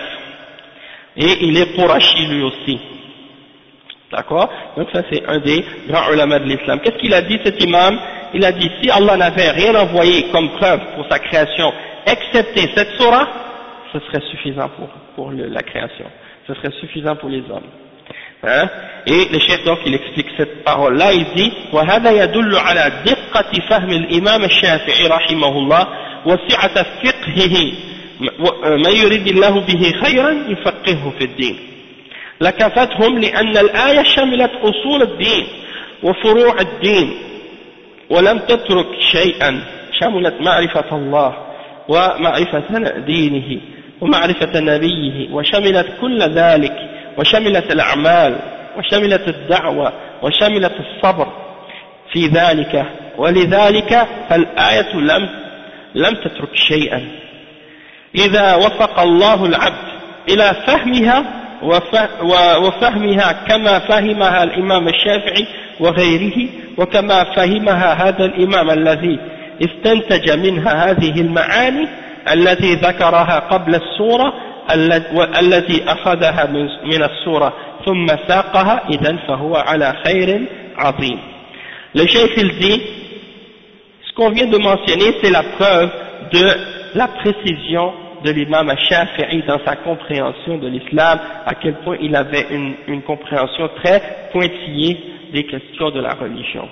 Et il est Qurashi lui aussi. D'accord? Donc ça c'est un des grands ulama de l'islam. Qu'est-ce qu'il a dit cet imam? Il a dit, si Allah n'avait rien envoyé comme preuve pour sa création, excepté cette surah, ce serait suffisant pour la création. Ce serait suffisant pour les hommes. Hein? Et le cheikh donc il explique cette parole-là, il dit وهذا يدل على دقة فهم الإمام الشافعي رحمه الله وسعة فقهه من يريد الله به خيرا يفقهه في الدين. لكفتهم لأن الآية شملت أصول الدين وفروع الدين ولم تترك شيئا، شملت معرفة الله ومعرفة دينه ومعرفة نبيه، وشملت كل ذلك، وشملت الأعمال، وشملت الدعوة، وشملت الصبر في ذلك، ولذلك فالآية لم تترك شيئا. إذا وفق الله العبد إلى فهمها وفهمها كما فهمها الإمام الشافعي وغيره، وكما فهمها هذا الإمام الذي استنتج منها هذه المعاني التي ذكرها قبل السورة التي أخذها من السورة ثم ساقها، إذن فهو على خير عظيم. Le cheikh il dit, ce qu'on vient de mentionner, c'est la preuve de la précision de l'imam al-Shafi'i dans sa compréhension de l'islam, à quel point il avait une compréhension très pointillée des questions de la religion.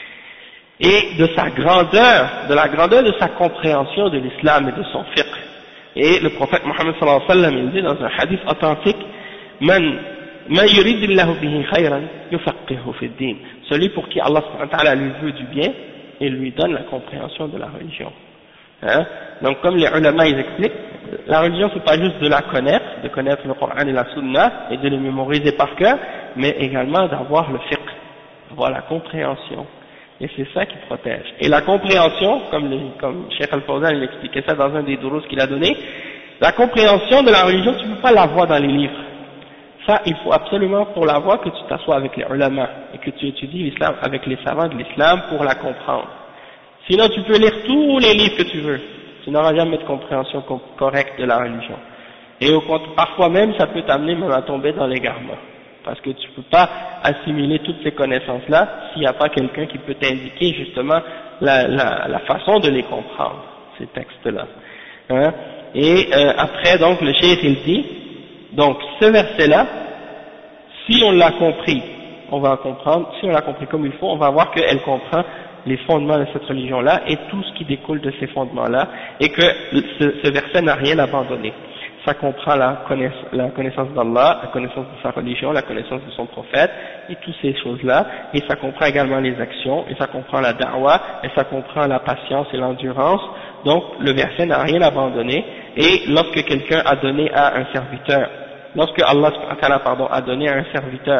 Et de sa grandeur, de la grandeur de sa compréhension de l'islam et de son fiqh. Et le prophète Mohammed sallallahu alayhi wa sallam, il dit dans un hadith authentique, Celui pour qui Allah subhanahu wa ta'ala lui veut du bien et lui donne la compréhension de la religion. Hein? Donc comme les ulama ils expliquent, la religion c'est pas juste de la connaître, de connaître le Coran et la Sunna et de les mémoriser par cœur, mais également d'avoir le fiqh, d'avoir la compréhension. Et c'est ça qui protège. Et la compréhension, comme Cheikh Al-Fawzan il expliquait ça dans un des durus qu'il a donné, la compréhension de la religion, tu ne peux pas la voir dans les livres. Ça, il faut absolument pour la voir que tu t'assoies avec les ulama et que tu étudies l'islam avec les savants de l'islam pour la comprendre. Sinon, tu peux lire tous les livres que tu veux. Tu n'auras jamais de compréhension correcte de la religion. Et parfois même, ça peut t'amener même à tomber dans l'égarement. Parce que tu ne peux pas assimiler toutes ces connaissances-là s'il n'y a pas quelqu'un qui peut t'indiquer justement la façon de les comprendre, ces textes-là. Hein? Et après, donc, le cheikh il dit, donc ce verset-là, si on l'a compris, on va comprendre, si on l'a compris comme il faut, on va voir qu'elle comprend les fondements de cette religion-là et tout ce qui découle de ces fondements-là, et que ce verset n'a rien abandonné. Ça comprend la connaissance d'Allah, la connaissance de sa religion, la connaissance de son prophète, et toutes ces choses-là, et ça comprend également les actions, et ça comprend la da'wah, et ça comprend la patience et l'endurance. Donc le verset n'a rien abandonné, et lorsque quelqu'un a donné à un serviteur, lorsque Allah a donné à un serviteur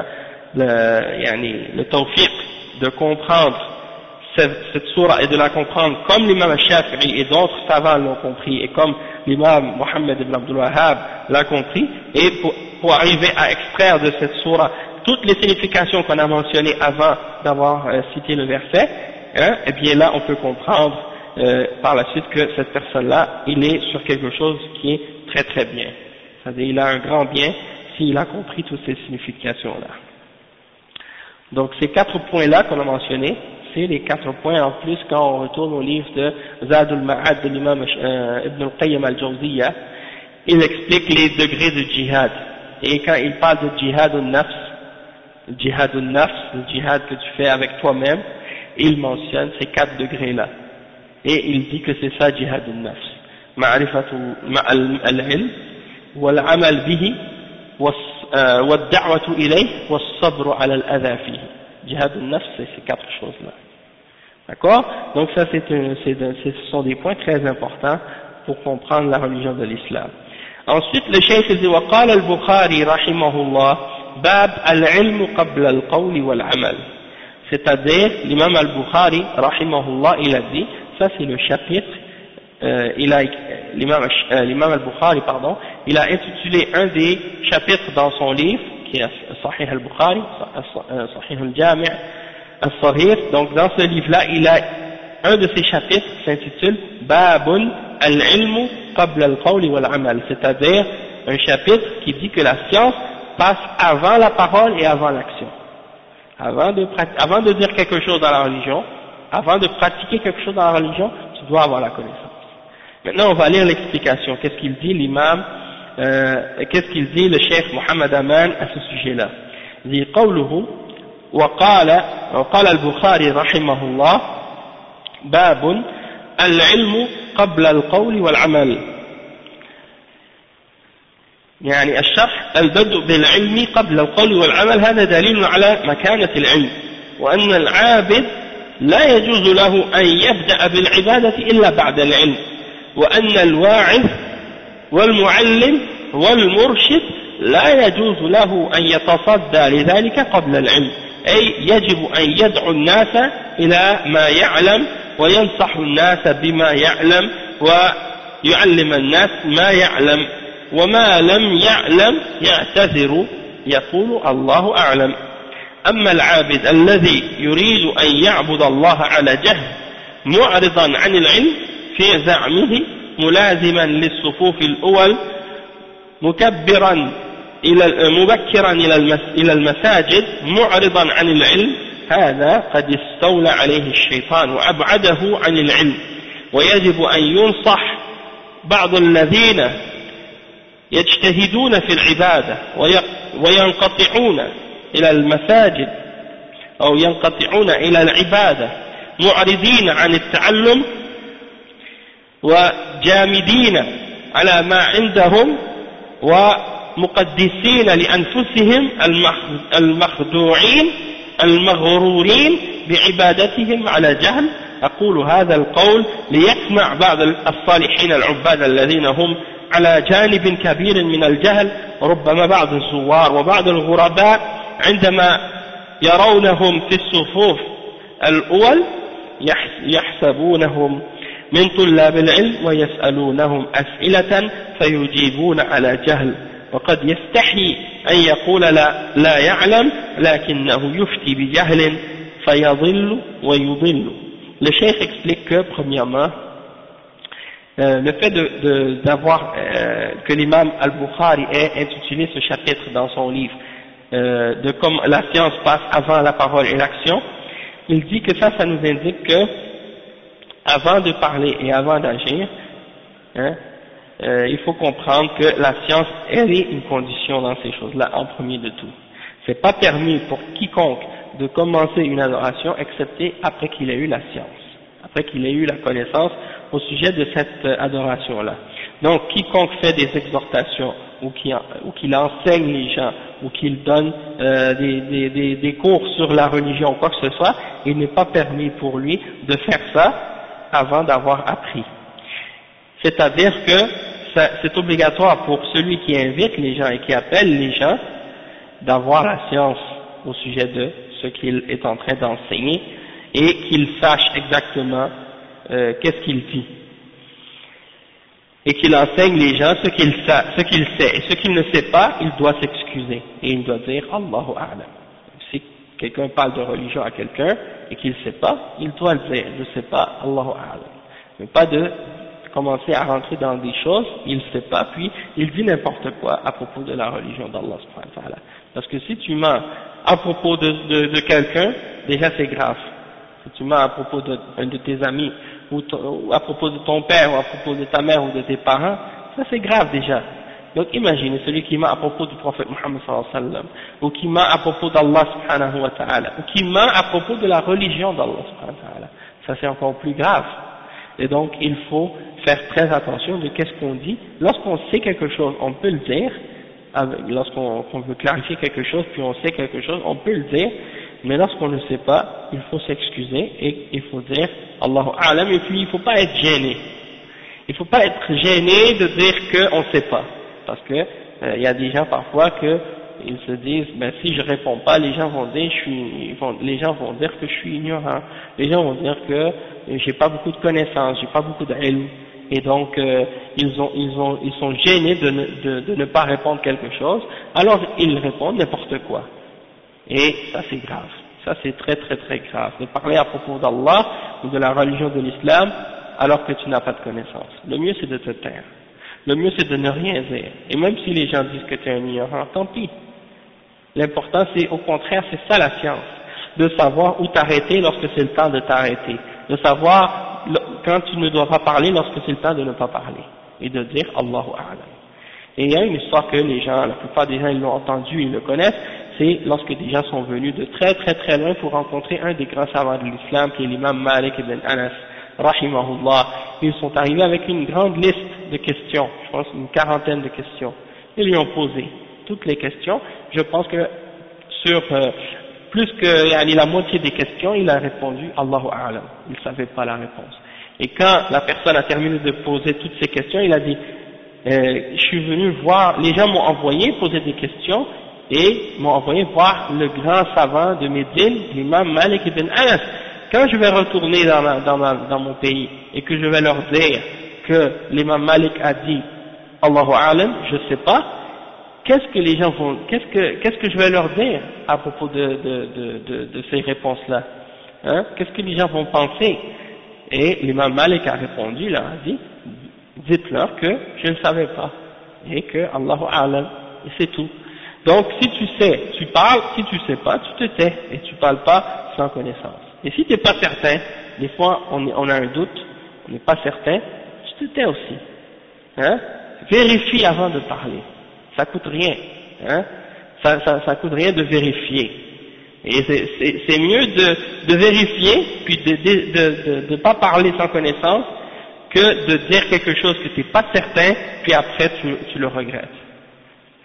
le tawfiq de comprendre cette sourate et de la comprendre comme l'imam Shafi'i et d'autres savants l'ont compris et comme l'imam Mohammed ibn Abdul Wahhab l'a compris, et pour arriver à extraire de cette sourate toutes les significations qu'on a mentionnées avant d'avoir cité le verset, hein, et bien là on peut comprendre par la suite que cette personne-là, il est sur quelque chose qui est très très bien. C'est-à-dire il a un grand bien s'il a compris toutes ces significations-là. Donc ces 4 points-là qu'on a mentionnés, c'est les 4 points en plus quand on retourne au livre de Zad al-Ma'ad de l'imam Ibn al-Qayyim al-Jawziyya, il explique les degrés de djihad. Et quand il parle de djihad al-nafs, le djihad que tu fais avec toi-même, il mentionne ces 4 degrés-là. Et il dit que c'est ça djihad al-nafs. Ma'rifatu al-ilm, wal-amal bihi, wal-da'watu ilayh, wal-sabru ala al-adha fihi. Jihad al-nafs, c'est ces 4 choses-là. D'accord? Donc ça, ce sont des points très importants pour comprendre la religion de l'islam. Ensuite, le cheikh dit, وقال البخاري رحمه الله باب العلم قبل القول والعمل. C'est-à-dire, l'imam al-Bukhari, rahimahullah, il a dit, ça c'est le chapitre, l'imam al-Bukhari, il a intitulé un des chapitres dans son livre, qui est Sahih al-Bukhari, Sahih al-Jami' al-Sahih. Donc dans ce livre-là, il a un de ces chapitres qui s'intitule Babun al-ilmu qabla al-qawli wal-amal, c'est-à-dire un chapitre qui dit que la science passe avant la parole et avant l'action. Avant de dire quelque chose dans la religion, avant de pratiquer quelque chose dans la religion, tu dois avoir la connaissance. Maintenant on va lire l'explication. Qu'est-ce qu'il dit l'imam, qu'est-ce qu'il dit le cheikh Mohammed Aman à ce sujet-là. Il dit قوله وقال البخاري رحمه الله باب العلم قبل القول والعمل. يعني الشرح البدء بالعلم قبل القول والعمل هذا دليل على مكانة العلم، وأن العابد لا يجوز له أن يبدأ بالعبادة إلا بعد العلم، وأن الواعظ والمعلم والمرشد لا يجوز له أن يتصدى لذلك قبل العلم، أي يجب أن يدعو الناس إلى ما يعلم وينصح الناس بما يعلم ويعلم الناس ما يعلم، وما لم يعلم يعتذر يقول الله أعلم. أما العابد الذي يريد أن يعبد الله على جهل معرضا عن العلم في زعمه ملازما للصفوف الأول مبكرا إلى المساجد معرضا عن العلم، هذا قد استولى عليه الشيطان وأبعده عن العلم. ويجب أن ينصح بعض الذين يجتهدون في العبادة وينقطعون إلى المساجد أو ينقطعون إلى العبادة معرضين عن التعلم وجامدين على ما عندهم مقدسين لأنفسهم المخدوعين المغرورين بعبادتهم على جهل. أقول هذا القول ليسمع بعض الصالحين العباد الذين هم على جانب كبير من الجهل، ربما بعض الزوار وبعض الغرباء عندما يرونهم في الصفوف الأول يحسبونهم من طلاب العلم ويسألونهم أسئلة فيجيبون على جهل، وقد يستحي أن يقول لا يعلم لكنه يفتي بجهل فيضل ويضل. Le cheikh explique que, premièrement, le fait d'avoir que l'imam Al-Bukhari ait intitulé ce chapitre dans son livre de comme la science passe avant la parole et l'action, il dit que ça nous indique que avant de parler et avant d'agir, il faut comprendre que la science elle est une condition dans ces choses-là en premier de tout. C'est pas permis pour quiconque de commencer une adoration excepté après qu'il ait eu la science, après qu'il ait eu la connaissance au sujet de cette adoration-là. Donc quiconque fait des exhortations ou qu'il enseigne les gens ou qu'il donne des cours sur la religion ou quoi que ce soit, il n'est pas permis pour lui de faire ça avant d'avoir appris. C'est-à-dire que c'est obligatoire pour celui qui invite les gens et qui appelle les gens d'avoir la science au sujet de ce qu'il est en train d'enseigner et qu'il sache exactement qu'est-ce qu'il dit. Et qu'il enseigne les gens ce qu'il sait. Et ce qu'il ne sait pas, il doit s'excuser. Et il doit dire Allahu A'lam. Si quelqu'un parle de religion à quelqu'un et qu'il ne sait pas, il doit le dire, je ne sais pas, Allahu A'lam. Mais pas de commencer à rentrer dans des choses, il ne sait pas, puis il dit n'importe quoi à propos de la religion d'Allah subhanahu wa ta'ala. Parce que si tu mens à propos de quelqu'un, déjà c'est grave. Si tu mens à propos d'un de tes amis, ou à propos de ton père, ou à propos de ta mère, ou de tes parents, ça c'est grave déjà. Donc imaginez celui qui ment à propos du prophète Muhammad sallallahu alayhi wa sallam, ou qui ment à propos d'Allah subhanahu wa ta'ala, ou qui ment à propos de la religion d'Allah subhanahu wa ta'ala. Ça c'est encore plus grave. Et donc il faut faire très attention de qu'est-ce qu'on dit. Lorsqu'on sait quelque chose, on peut le dire. Lorsqu'on veut clarifier quelque chose, puis on sait quelque chose, on peut le dire. Mais lorsqu'on ne sait pas, il faut s'excuser et il faut dire Allahu A'lam. Et puis il ne faut pas être gêné. Il ne faut pas être gêné de dire qu'on ne sait pas. Parce que il y a des gens parfois que ils se disent ben si je réponds pas, les gens vont dire les gens vont dire que je suis ignorant. Les gens vont dire que j'ai pas beaucoup de connaissances, j'ai pas beaucoup d'ilm. Et donc ils sont gênés de ne pas répondre quelque chose. Alors ils répondent n'importe quoi. Et ça c'est grave. Ça c'est très très très grave. De parler à propos d'Allah ou de la religion de l'islam alors que tu n'as pas de connaissance. Le mieux c'est de te taire. Le mieux c'est de ne rien dire. Et même si les gens disent que tu es un ignorant, tant pis. L'important c'est au contraire, c'est ça la science. De savoir où t'arrêter lorsque c'est le temps de t'arrêter. De savoir quand tu ne dois pas parler lorsque c'est le temps de ne pas parler. Et de dire Allahu A'lam. Et il y a une histoire que les gens, la plupart des gens ils l'ont entendu, ils le connaissent, c'est lorsque des gens sont venus de très très très loin pour rencontrer un des grands savants de l'islam qui est l'imam Malik ibn Anas, rahimahullah. Ils sont arrivés avec une grande liste de questions, je pense une quarantaine de questions. Ils lui ont posé toutes les questions. Je pense que sur plus que la moitié des questions, il a répondu Allahu A'lam. Il ne savait pas la réponse. Et quand la personne a terminé de poser toutes ces questions, il a dit je suis venu voir, les gens m'ont envoyé poser des questions et m'ont envoyé voir le grand savant de Médine, l'imam Malik ibn Anas. Quand je vais retourner dans mon pays et que je vais leur dire que l'imam Malik a dit Allahu A'lam, je ne sais pas, qu'est-ce que les gens vont, qu'est-ce que je vais leur dire à propos de ces réponses-là, hein? Qu'est-ce que les gens vont penser? Et l'imam Malik a répondu, il leur a dit, dites-leur que je ne savais pas et que Allahu A'lam, et c'est tout. Donc si tu sais, tu parles, si tu sais pas, tu te tais et tu parles pas sans connaissance. Et si tu n'es pas certain, des fois on a un doute, on n'est pas certain, tu te tais aussi, hein? Vérifie avant de parler. Ça coûte rien, hein? Ça coûte rien de vérifier. Et c'est mieux de vérifier, puis de pas parler sans connaissance, que de dire quelque chose que tu n'es pas certain, puis après tu le regrettes.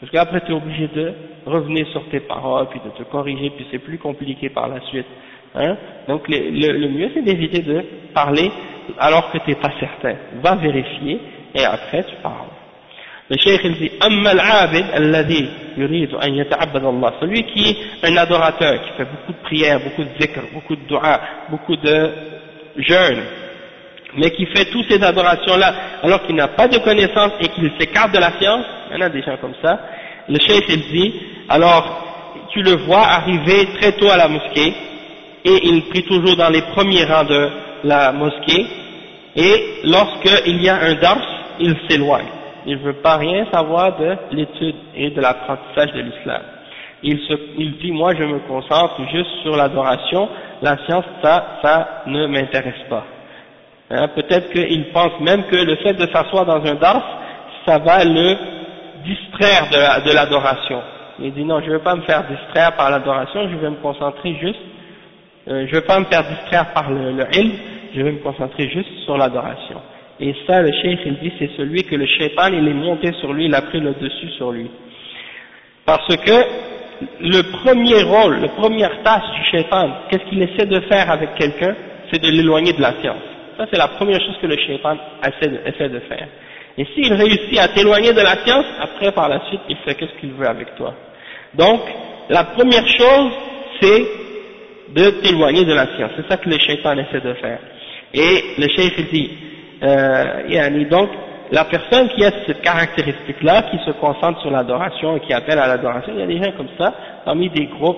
Parce qu'après tu es obligé de revenir sur tes paroles, puis de te corriger, puis c'est plus compliqué par la suite. Hein? Donc le mieux c'est d'éviter de parler alors que tu n'es pas certain. Va vérifier et après tu parles. Le cheikh il dit أما العابد الذي يريد أن يتعبد الله, celui qui est un adorateur, qui fait beaucoup de prières, beaucoup de zikr, beaucoup de dua, beaucoup de jeûne, mais qui fait toutes ces adorations-là alors qu'il n'a pas de connaissance et qu'il s'écarte de la science, il y en a des gens comme ça, le cheikh il dit, alors tu le vois arriver très tôt à la mosquée et il prie toujours dans les premiers rangs de la mosquée et lorsqu'il y a un dars, il s'éloigne. Il ne veut pas rien savoir de l'étude et de l'apprentissage de l'islam. Il dit, moi je me concentre juste sur l'adoration, la science, ça ne m'intéresse pas. Hein, peut-être qu'il pense même que le fait de s'asseoir dans un dars, ça va le distraire de l'adoration. Il dit non, je ne veux pas me faire distraire par l'adoration, je vais me concentrer juste, je ne veux pas me faire distraire par le ilm, je vais me concentrer juste sur l'adoration. Et ça, le cheikh, il dit, c'est celui que le shaitan, il est monté sur lui, il a pris le dessus sur lui. Parce que le premier rôle, la première tâche du shaitan, qu'est-ce qu'il essaie de faire avec quelqu'un? C'est de l'éloigner de la science. Ça, c'est la première chose que le shaitan essaie de faire. Et s'il réussit à t'éloigner de la science, après, par la suite, il fait qu'est-ce qu'il veut avec toi. Donc, la première chose, c'est de t'éloigner de la science. C'est ça que le shaitan essaie de faire. Et le cheikh, il dit, donc, la personne qui a cette caractéristique-là, qui se concentre sur l'adoration et qui appelle à l'adoration, il y a des gens comme ça, parmi des groupes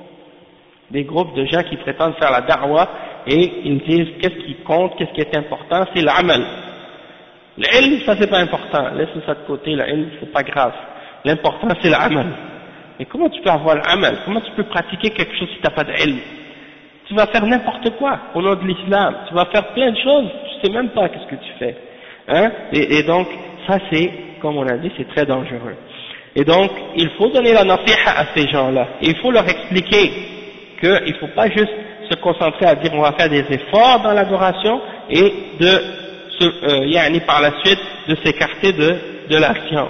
de gens qui prétendent faire la da'wa, et ils disent qu'est-ce qui compte, qu'est-ce qui est important, c'est l'amal. L'ilm, ça c'est pas important, laisse ça de côté, l'ilm c'est pas grave. L'important c'est l'amal. Et comment tu peux avoir l'amal? Comment tu peux pratiquer quelque chose si tu n'as pas d'ilm? Tu vas faire n'importe quoi au nom de l'islam, tu vas faire plein de choses, tu sais même pas qu'est-ce que tu fais. Hein? Et donc, ça c'est, comme on a dit, c'est très dangereux. Et donc, il faut donner la nasiha à ces gens-là. Il faut leur expliquer qu'il ne faut pas juste se concentrer à dire on va faire des efforts dans l'adoration et par la suite de s'écarter de la science.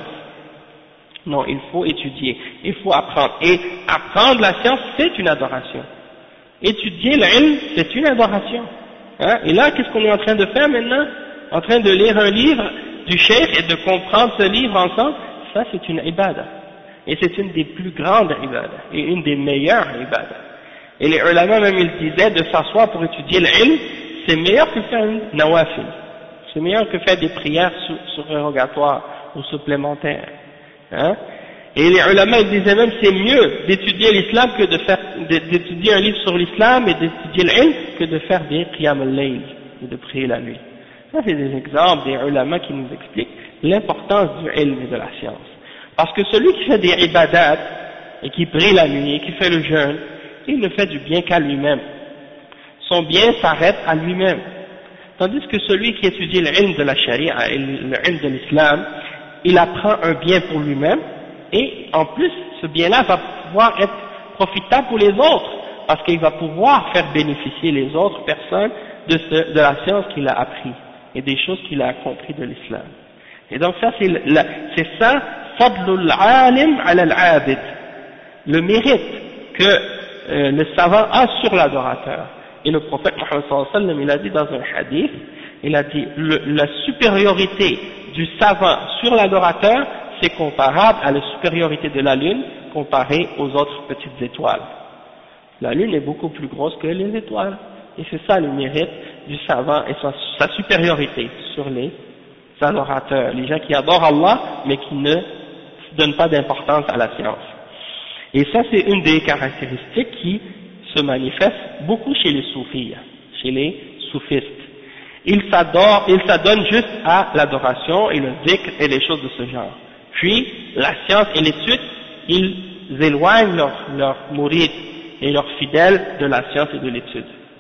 Non, il faut étudier, il faut apprendre. Et apprendre la science, c'est une adoration. Étudier l'ilm, c'est une adoration. Hein? Et là, qu'est-ce qu'on est en train de faire maintenant? En train de lire un livre du cheikh et de comprendre ce livre ensemble, ça c'est une ibada. Et c'est une des plus grandes ibadas, et une des meilleures ibadas. Et les ulama même ils disaient de s'asseoir pour étudier l'ilm, c'est meilleur que faire une nawafil. C'est meilleur que faire des prières surérogatoires ou supplémentaires. Hein? Et les ulama ils disaient même c'est mieux d'étudier l'islam que d'étudier un livre sur l'islam et d'étudier l'ilm que de faire des qiyam al-layl et de prier la nuit. Ça c'est des exemples des ulama qui nous expliquent l'importance du ilm et de la science. Parce que celui qui fait des ibadat et qui prie la nuit et qui fait le jeûne, il ne fait du bien qu'à lui-même. Son bien s'arrête à lui-même. Tandis que celui qui étudie l'ilm de la charia et l'ilm de l'islam, il apprend un bien pour lui-même et en plus ce bien-là va pouvoir être profitable pour les autres parce qu'il va pouvoir faire bénéficier les autres personnes de la science qu'il a appris et des choses qu'il a compris de l'islam. Et donc ça c'est ça, fadlul alim ala al-abid, le mérite que le savant a sur l'adorateur. Et le prophète Mohammed sallallahu alayhi wa sallam, il a dit dans un hadith, il a dit la supériorité du savant sur l'adorateur, c'est comparable à la supériorité de la lune comparée aux autres petites étoiles. La lune est beaucoup plus grosse que les étoiles. Et c'est ça le mérite du savant et sa supériorité sur les adorateurs, les gens qui adorent Allah mais qui ne donnent pas d'importance à la science. Et ça c'est une des caractéristiques qui se manifeste beaucoup chez les soufis, chez les soufistes. Ils s'adonnent juste à l'adoration et le zikr et les choses de ce genre. Puis la science et l'étude, ils éloignent leurs mourides et leurs fidèles de la science et de l'étude.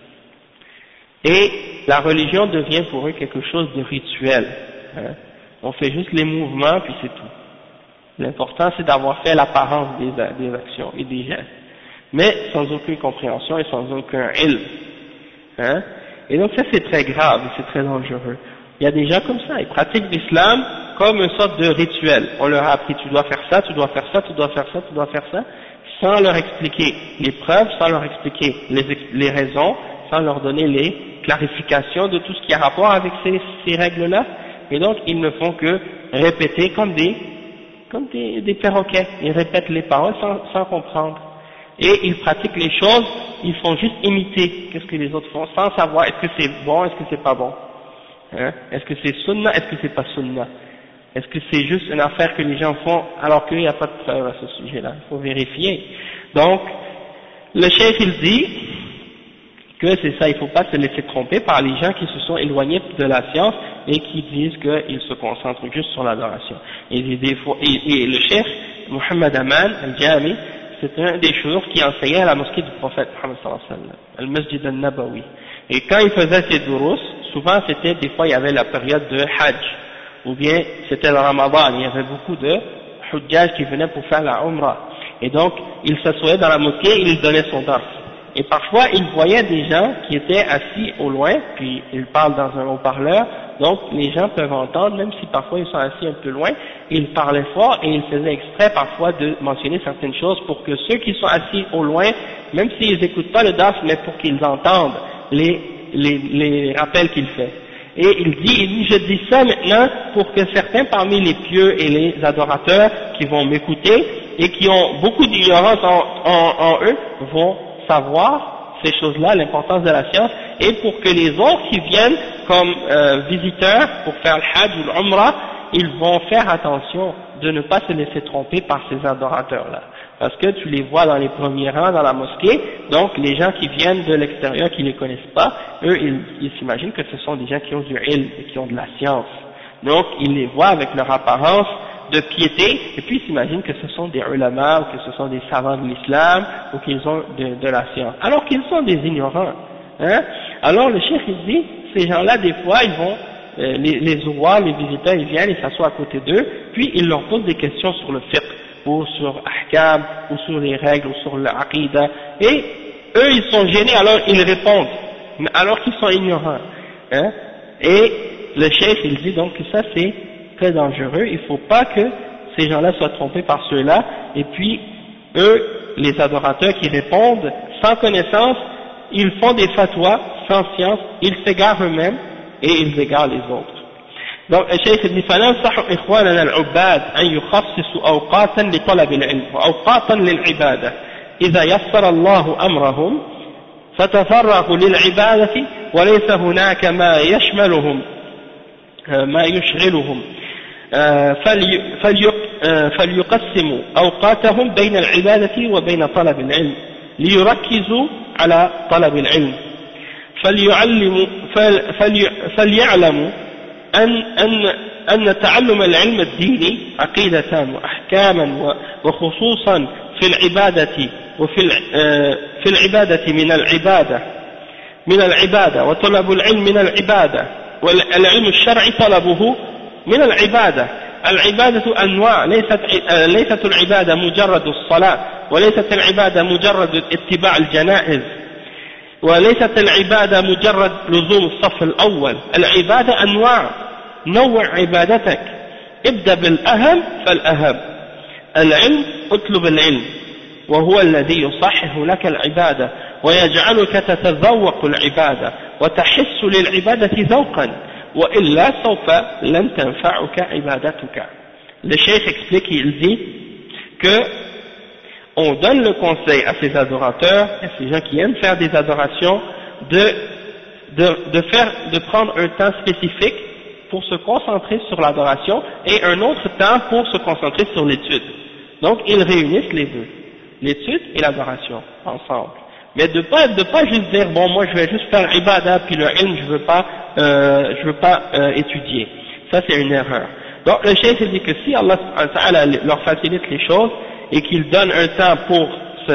Et la religion devient pour eux quelque chose de rituel. Hein. On fait juste les mouvements puis c'est tout. L'important c'est d'avoir fait l'apparence des actions et des gestes, mais sans aucune compréhension et sans aucun ilm. Hein. Et donc ça c'est très grave et c'est très dangereux. Il y a des gens comme ça, ils pratiquent l'islam, comme une sorte de rituel. On leur a appris tu dois faire ça, tu dois faire ça, tu dois faire ça, tu dois faire ça, sans leur expliquer les preuves, sans leur expliquer les raisons, sans leur donner les clarifications de tout ce qui a rapport avec ces règles-là. Et donc ils ne font que répéter comme des perroquets. Ils répètent les paroles sans comprendre. Et ils pratiquent les choses, ils font juste imiter qu'est-ce que les autres font, sans savoir est-ce que c'est bon, est-ce que c'est pas bon. Hein? Est-ce que c'est sunna, est-ce que c'est pas sunna? Est-ce que c'est juste une affaire que les gens font alors qu'il n'y a pas de preuve à ce sujet-là? Il faut vérifier. Donc, le cheikh il dit que c'est ça, il ne faut pas se laisser tromper par les gens qui se sont éloignés de la science et qui disent qu'ils se concentrent juste sur l'adoration. Et le cheikh Muhammad Aman al-Jami, c'est un des jours qui enseignait à la mosquée du prophète Muhammad sallallahu alayhi wa sallam, al-Masjid al-Nabawi. Et quand il faisait ses durus, souvent c'était, des fois il y avait la période de Hajj, ou bien c'était le Ramadan, il y avait beaucoup de hujjaj qui venaient pour faire la Umrah. Et donc, il s'assoyait dans la mosquée et il donnait son dars. Et parfois, il voyait des gens qui étaient assis au loin, puis il parle dans un haut-parleur, donc les gens peuvent entendre, même si parfois ils sont assis un peu loin, il parlait fort et il faisait exprès parfois de mentionner certaines choses pour que ceux qui sont assis au loin, même s'ils n'écoutent pas le dars, mais pour qu'ils entendent les rappels qu'il fait. Et il dit, je dis ça maintenant pour que certains parmi les pieux et les adorateurs qui vont m'écouter et qui ont beaucoup d'ignorance en eux vont savoir ces choses-là, l'importance de la science, et pour que les autres qui viennent comme visiteurs pour faire le Hajj ou l'Umrah, ils vont faire attention de ne pas se laisser tromper par ces adorateurs-là. Parce que tu les vois dans les premiers rangs dans la mosquée, donc les gens qui viennent de l'extérieur, qui ne les connaissent pas, eux, ils s'imaginent que ce sont des gens qui ont du ilm et qui ont de la science. Donc, ils les voient avec leur apparence de piété, et puis ils s'imaginent que ce sont des ulama, ou que ce sont des savants de l'islam, ou qu'ils ont de la science, alors qu'ils sont des ignorants. Hein? Alors le cheikh il dit, ces gens-là, des fois, ils vont, les ouars, les visiteurs, ils viennent, ils s'assoient à côté d'eux, puis ils leur posent des questions sur le fiqh, ou sur ahkam, ou sur les règles, ou sur l'aqidah, et eux ils sont gênés, alors ils répondent, alors qu'ils sont ignorants. Hein? Et le cheikh il dit donc que ça c'est très dangereux, il ne faut pas que ces gens-là soient trompés par ceux-là, et puis eux, les adorateurs qui répondent sans connaissance, ils font des fatwas sans science, ils s'égarent eux-mêmes et ils égarent les autres. Donc le cheikh dit فننصح إخواننا العباد أن يخصصوا أوقاتا لطلب العلم وأوقاتا للعبادة إذا يسر الله أمرهم فتفرغوا للعبادة وليس هناك ما يشملهم ما يشغلهم فليقسموا أوقاتهم بين العبادة وبين طلب العلم ليركزوا على طلب العلم فليعلموا أن تعلم العلم الديني عقيدة وأحكاما وخصوصا في العبادة في العبادة من العبادة وطلب العلم من العبادة والعلم الشرعي طلبه من العبادة. العبادة أنواع، ليست العبادة مجرد الصلاة، وليست العبادة مجرد اتباع الجنائز، وليست العبادة مجرد لزوم الصف الأول. العبادة أنواع، نوع عبادتك، ابدأ بالأهم فالأهم. العلم اطلب العلم وهو الذي يصحح لك العبادة ويجعلك تتذوق العبادة وتحس للعبادة ذوقا وإلا سوف لن تنفعك عبادتك. Le cheikh explique, il dit que on donne le conseil à ces adorateurs, à ces gens qui aiment faire des adorations, de prendre un temps spécifique pour se concentrer sur l'adoration et un autre temps pour se concentrer sur l'étude. Donc ils réunissent les deux, l'étude et l'adoration ensemble. Mais de pas juste dire bon moi je vais juste faire ibadah puis le ilm je veux pas étudier. Ça c'est une erreur. Donc le cheikh dit que si Allah leur facilite les choses et qu'il donne un temps pour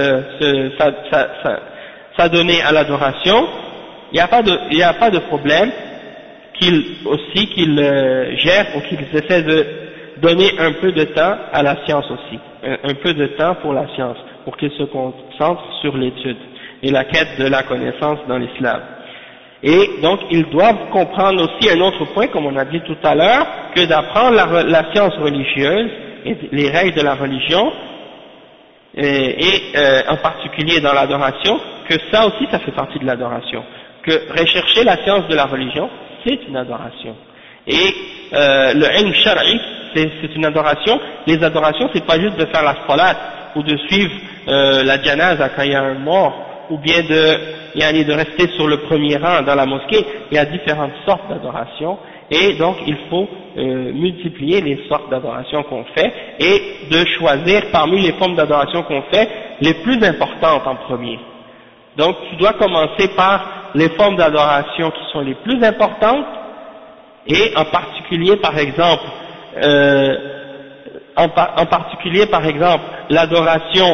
s'adonner à l'adoration, il n'y a pas de problème qu'ils gèrent ou qu'ils essaient de donner un peu de temps à la science aussi, un peu de temps pour la science, pour qu'ils se concentrent sur l'étude et la quête de la connaissance dans l'islam. Et donc, ils doivent comprendre aussi un autre point, comme on a dit tout à l'heure, que d'apprendre la science religieuse et les règles de la religion, en particulier dans l'adoration, que ça aussi, ça fait partie de l'adoration. Que rechercher la science de la religion, c'est une adoration. Et le ilm shar'i, c'est une adoration. Les adorations, c'est pas juste de faire la salat, ou de suivre la janaza quand il y a un mort, ou bien de rester sur le premier rang dans la mosquée. Il y a différentes sortes d'adoration, et donc il faut multiplier les sortes d'adoration qu'on fait, et de choisir parmi les formes d'adoration qu'on fait, les plus importantes en premier. Donc tu dois commencer par les formes d'adoration qui sont les plus importantes, et en particulier par exemple, l'adoration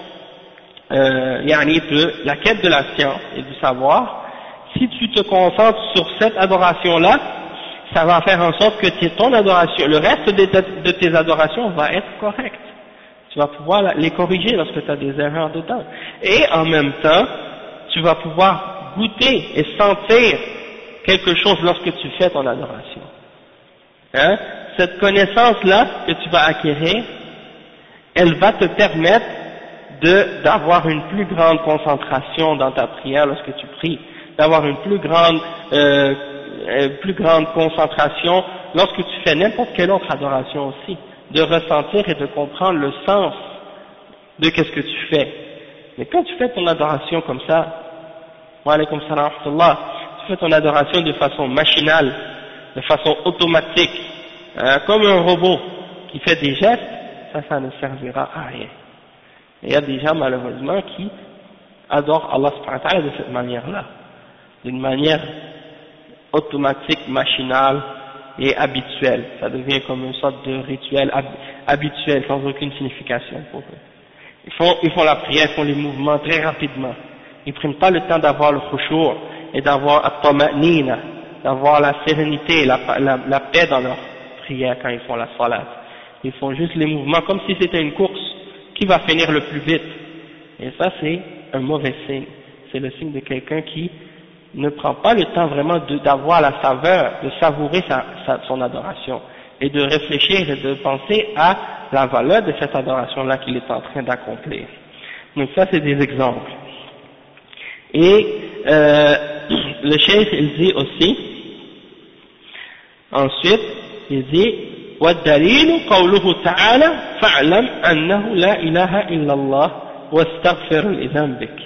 de la quête de la science et du savoir. Si tu te concentres sur cette adoration-là, ça va faire en sorte que ton adoration, le reste de tes adorations va être correct. Tu vas pouvoir les corriger lorsque tu as des erreurs dedans. Et en même temps, tu vas pouvoir goûter et sentir quelque chose lorsque tu fais ton adoration. Hein? Cette connaissance-là que tu vas acquérir, elle va te permettre d'avoir une plus grande concentration dans ta prière lorsque tu pries, d'avoir une plus grande concentration lorsque tu fais n'importe quelle autre adoration aussi, de ressentir et de comprendre le sens de qu'est-ce que tu fais. Mais quand tu fais ton adoration comme ça, wa alaykum salam wa rahmatullah, tu fais ton adoration de façon machinale, de façon automatique, comme un robot qui fait des gestes, ça ne servira à rien. Il y a des gens malheureusement qui adorent Allah subhanahu wa ta'ala de cette manière-là, d'une manière automatique, machinale et habituelle. Ça devient comme une sorte de rituel habituel, sans aucune signification pour eux. Ils font la prière, ils font les mouvements très rapidement. Ils ne prennent pas le temps d'avoir le khushu' et d'avoir at-tama'nina, d'avoir la sérénité, la paix dans leur prière quand ils font la salat. Ils font juste les mouvements comme si c'était une course. Qui va finir le plus vite? Et ça, c'est un mauvais signe. C'est le signe de quelqu'un qui ne prend pas le temps vraiment d'avoir la saveur, de savourer son adoration, et de réfléchir et de penser à la valeur de cette adoration-là qu'il est en train d'accomplir. Donc ça, c'est des exemples. Et le cheikh, il dit aussi, ensuite, il dit, والدليل قوله تعالى فاعلم أنه لا إله إلا الله واستغفر لذنبك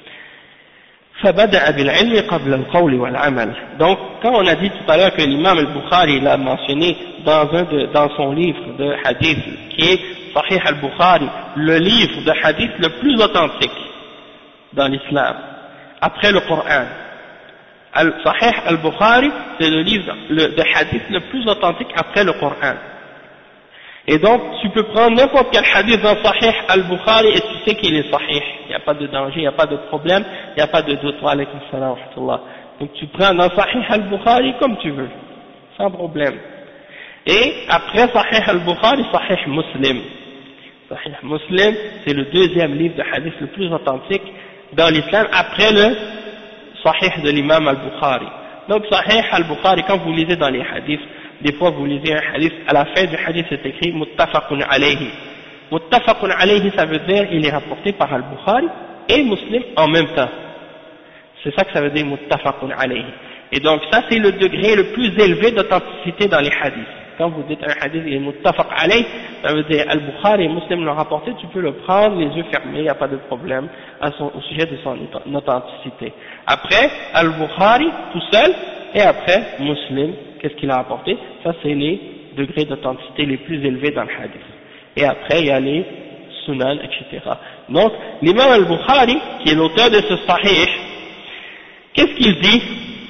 فبدأ بالعلم قبل القول والعمل. Donc quand on a dit tout à l'heure que l'imam al-Bukhari l'a mentionné dans son livre de hadith qui est Sahih al-Bukhari, le livre de hadith le plus authentique dans l'islam après le Coran. Sahih al-Bukhari, c'est le livre de hadith le plus authentique après le Coran. Et donc, tu peux prendre n'importe quel hadith dans Sahih al-Bukhari et tu sais qu'il est sahih. Il n'y a pas de danger, il n'y a pas de problème, il n'y a pas de doute. Wa alaykum salam wa rahmatullah. Donc, tu prends dans Sahih al-Bukhari comme tu veux, sans problème. Et après Sahih al-Bukhari, Sahih Muslim. Sahih Muslim, c'est le deuxième livre de hadith le plus authentique dans l'islam après le Sahih de l'imam al-Bukhari. Donc Sahih al-Bukhari, quand vous lisez dans les hadiths, des fois vous lisez un hadith, à la fin du hadith c'est écrit Muttafaqun alayhi. Muttafaqun alayhi, ça veut dire il est rapporté par al-Bukhari et Muslim en même temps. C'est ça que ça veut dire Muttafaqun alayhi. Et donc ça c'est le degré le plus élevé d'authenticité dans les hadiths. Quand vous dites un hadith il est Muttafaq alayhi, ça veut dire al-Bukhari et Muslim l'ont rapporté, tu peux le prendre les yeux fermés, il n'y a pas de problème au sujet de son authenticité. Après, al-Bukhari tout seul, et après, Muslim, qu'est-ce qu'il a rapporté? Ça c'est les degrés d'authenticité les plus élevés dans le hadith. Et après, il y a les sunan, etc. Donc, l'imam al-Bukhari, qui est l'auteur de ce sahih, qu'est-ce qu'il dit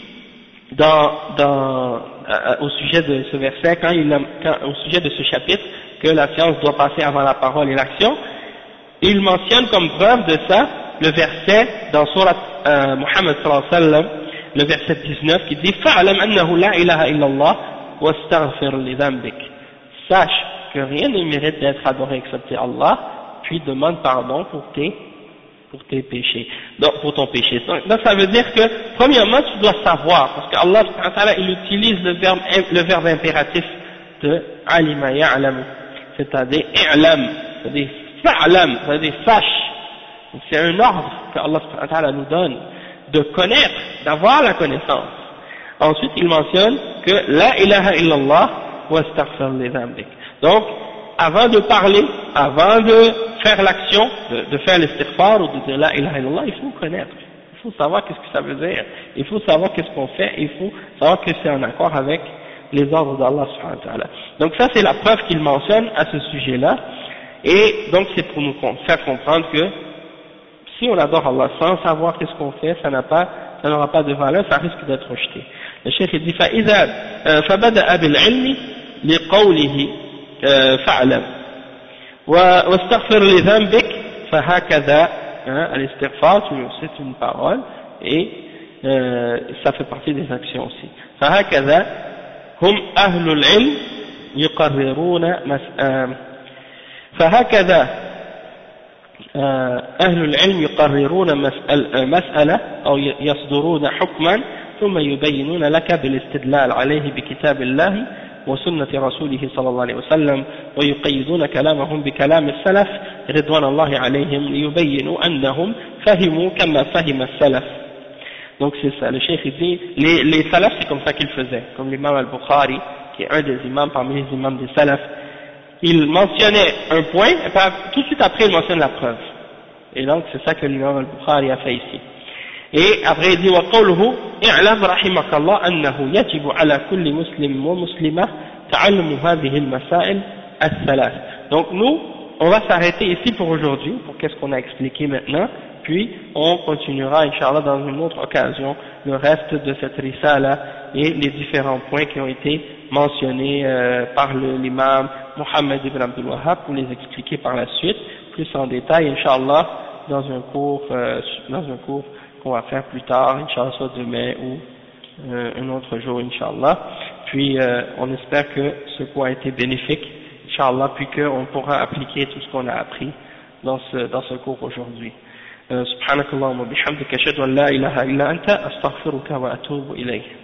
au sujet de ce verset, au sujet de ce chapitre, que la science doit passer avant la parole et l'action? Il mentionne comme preuve de ça le verset dans Surat Muhammad sallallahu alayhi wa sallam, le verset 19 qui dit فَعْلَمْ أَنَّهُ لَا إِلَهَ إِلَّا اللَّهُ وَاسْتَغْفِرْ لِذَنْبِكَ. Sache que rien ne mérite d'être adoré excepté Allah, puis demande pardon pour tes pour tes péchés, donc pour ton péché. Donc ça veut dire que, premièrement, tu dois savoir, parce qu'Allah subhanahu wa ta'ala, il utilise le verbe impératif de alima ya'lam, c'est-à-dire i'lam, c'est-à-dire fa'lam, c'est-à-dire sache. Donc c'est un ordre que Allah subhanahu wa ta'ala nous donne de connaître, d'avoir la connaissance. Ensuite, il mentionne que la ilaha illallah wa astaghfir li dhanbik. Donc, avant de parler, avant de faire l'action, de faire l'istighfar ou de dire la ilaha illallah, il faut connaître. Il faut savoir qu'est-ce que ça veut dire. Il faut savoir qu'est-ce qu'on fait. Il faut savoir que c'est en accord avec les ordres d'Allah subhanahu wa ta'ala. Donc ça, c'est la preuve qu'il mentionne à ce sujet-là. Et donc, c'est pour nous faire comprendre que si on adore Allah sans savoir qu'est-ce qu'on fait, ça n'aura pas de valeur, ça risque d'être rejeté. Le cheikh dit فإذا فبدأ بالعلم لقوله فاعلم واستغفر لذنبك فهكذا الاستغفار c'est une parole et ça fait partie des actions aussi فهكذا هم أهل العلم يقررون فهكذا أهل العلم يقررون مسألة أو يصدرون حكما ثم يبينون لك بالاستدلال عليه بكتاب الله وسنة رسوله صلى الله عليه وسلم ويقيدون كلامهم بكلام السلف رضوان الله عليهم ليبينوا أنهم فهموا كما فهم السلف. Donc c'est ça, le cheikh dit, les salafs c'est comme ça qu'ils faisaient, comme l'imam al-Bukhari, qui est un des imams parmi les imams des salafs, il mentionnait un point, et tout de suite après il mentionne la preuve. Et donc c'est ça que l'imam al-Bukhari a fait ici. Et après il dit وقوله اعلم رحمك الله أنه يجب على كل مسلم ومسلمة تعلم هذه المسائل الثلاث. Donc nous, on va s'arrêter ici pour aujourd'hui, pour qu'est-ce qu'on a expliqué maintenant, puis on continuera Inch'Allah dans une autre occasion le reste de cette risala et les différents points qui ont été mentionnés par l'imam Mohammed ibn Abdul Wahhab pour les expliquer par la suite, plus en détail Inch'Allah dans un cours qu'on va faire plus tard, Inch'Allah, soit demain ou un autre jour, Inch'Allah. Puis on espère que ce cours a été bénéfique, Inch'Allah, puis qu'on pourra appliquer tout ce qu'on a appris dans ce cours aujourd'hui. Subhanakallahumma bihamdika ashhadu an la ilaha illa anta astaghfiruka wa atubu ilayk.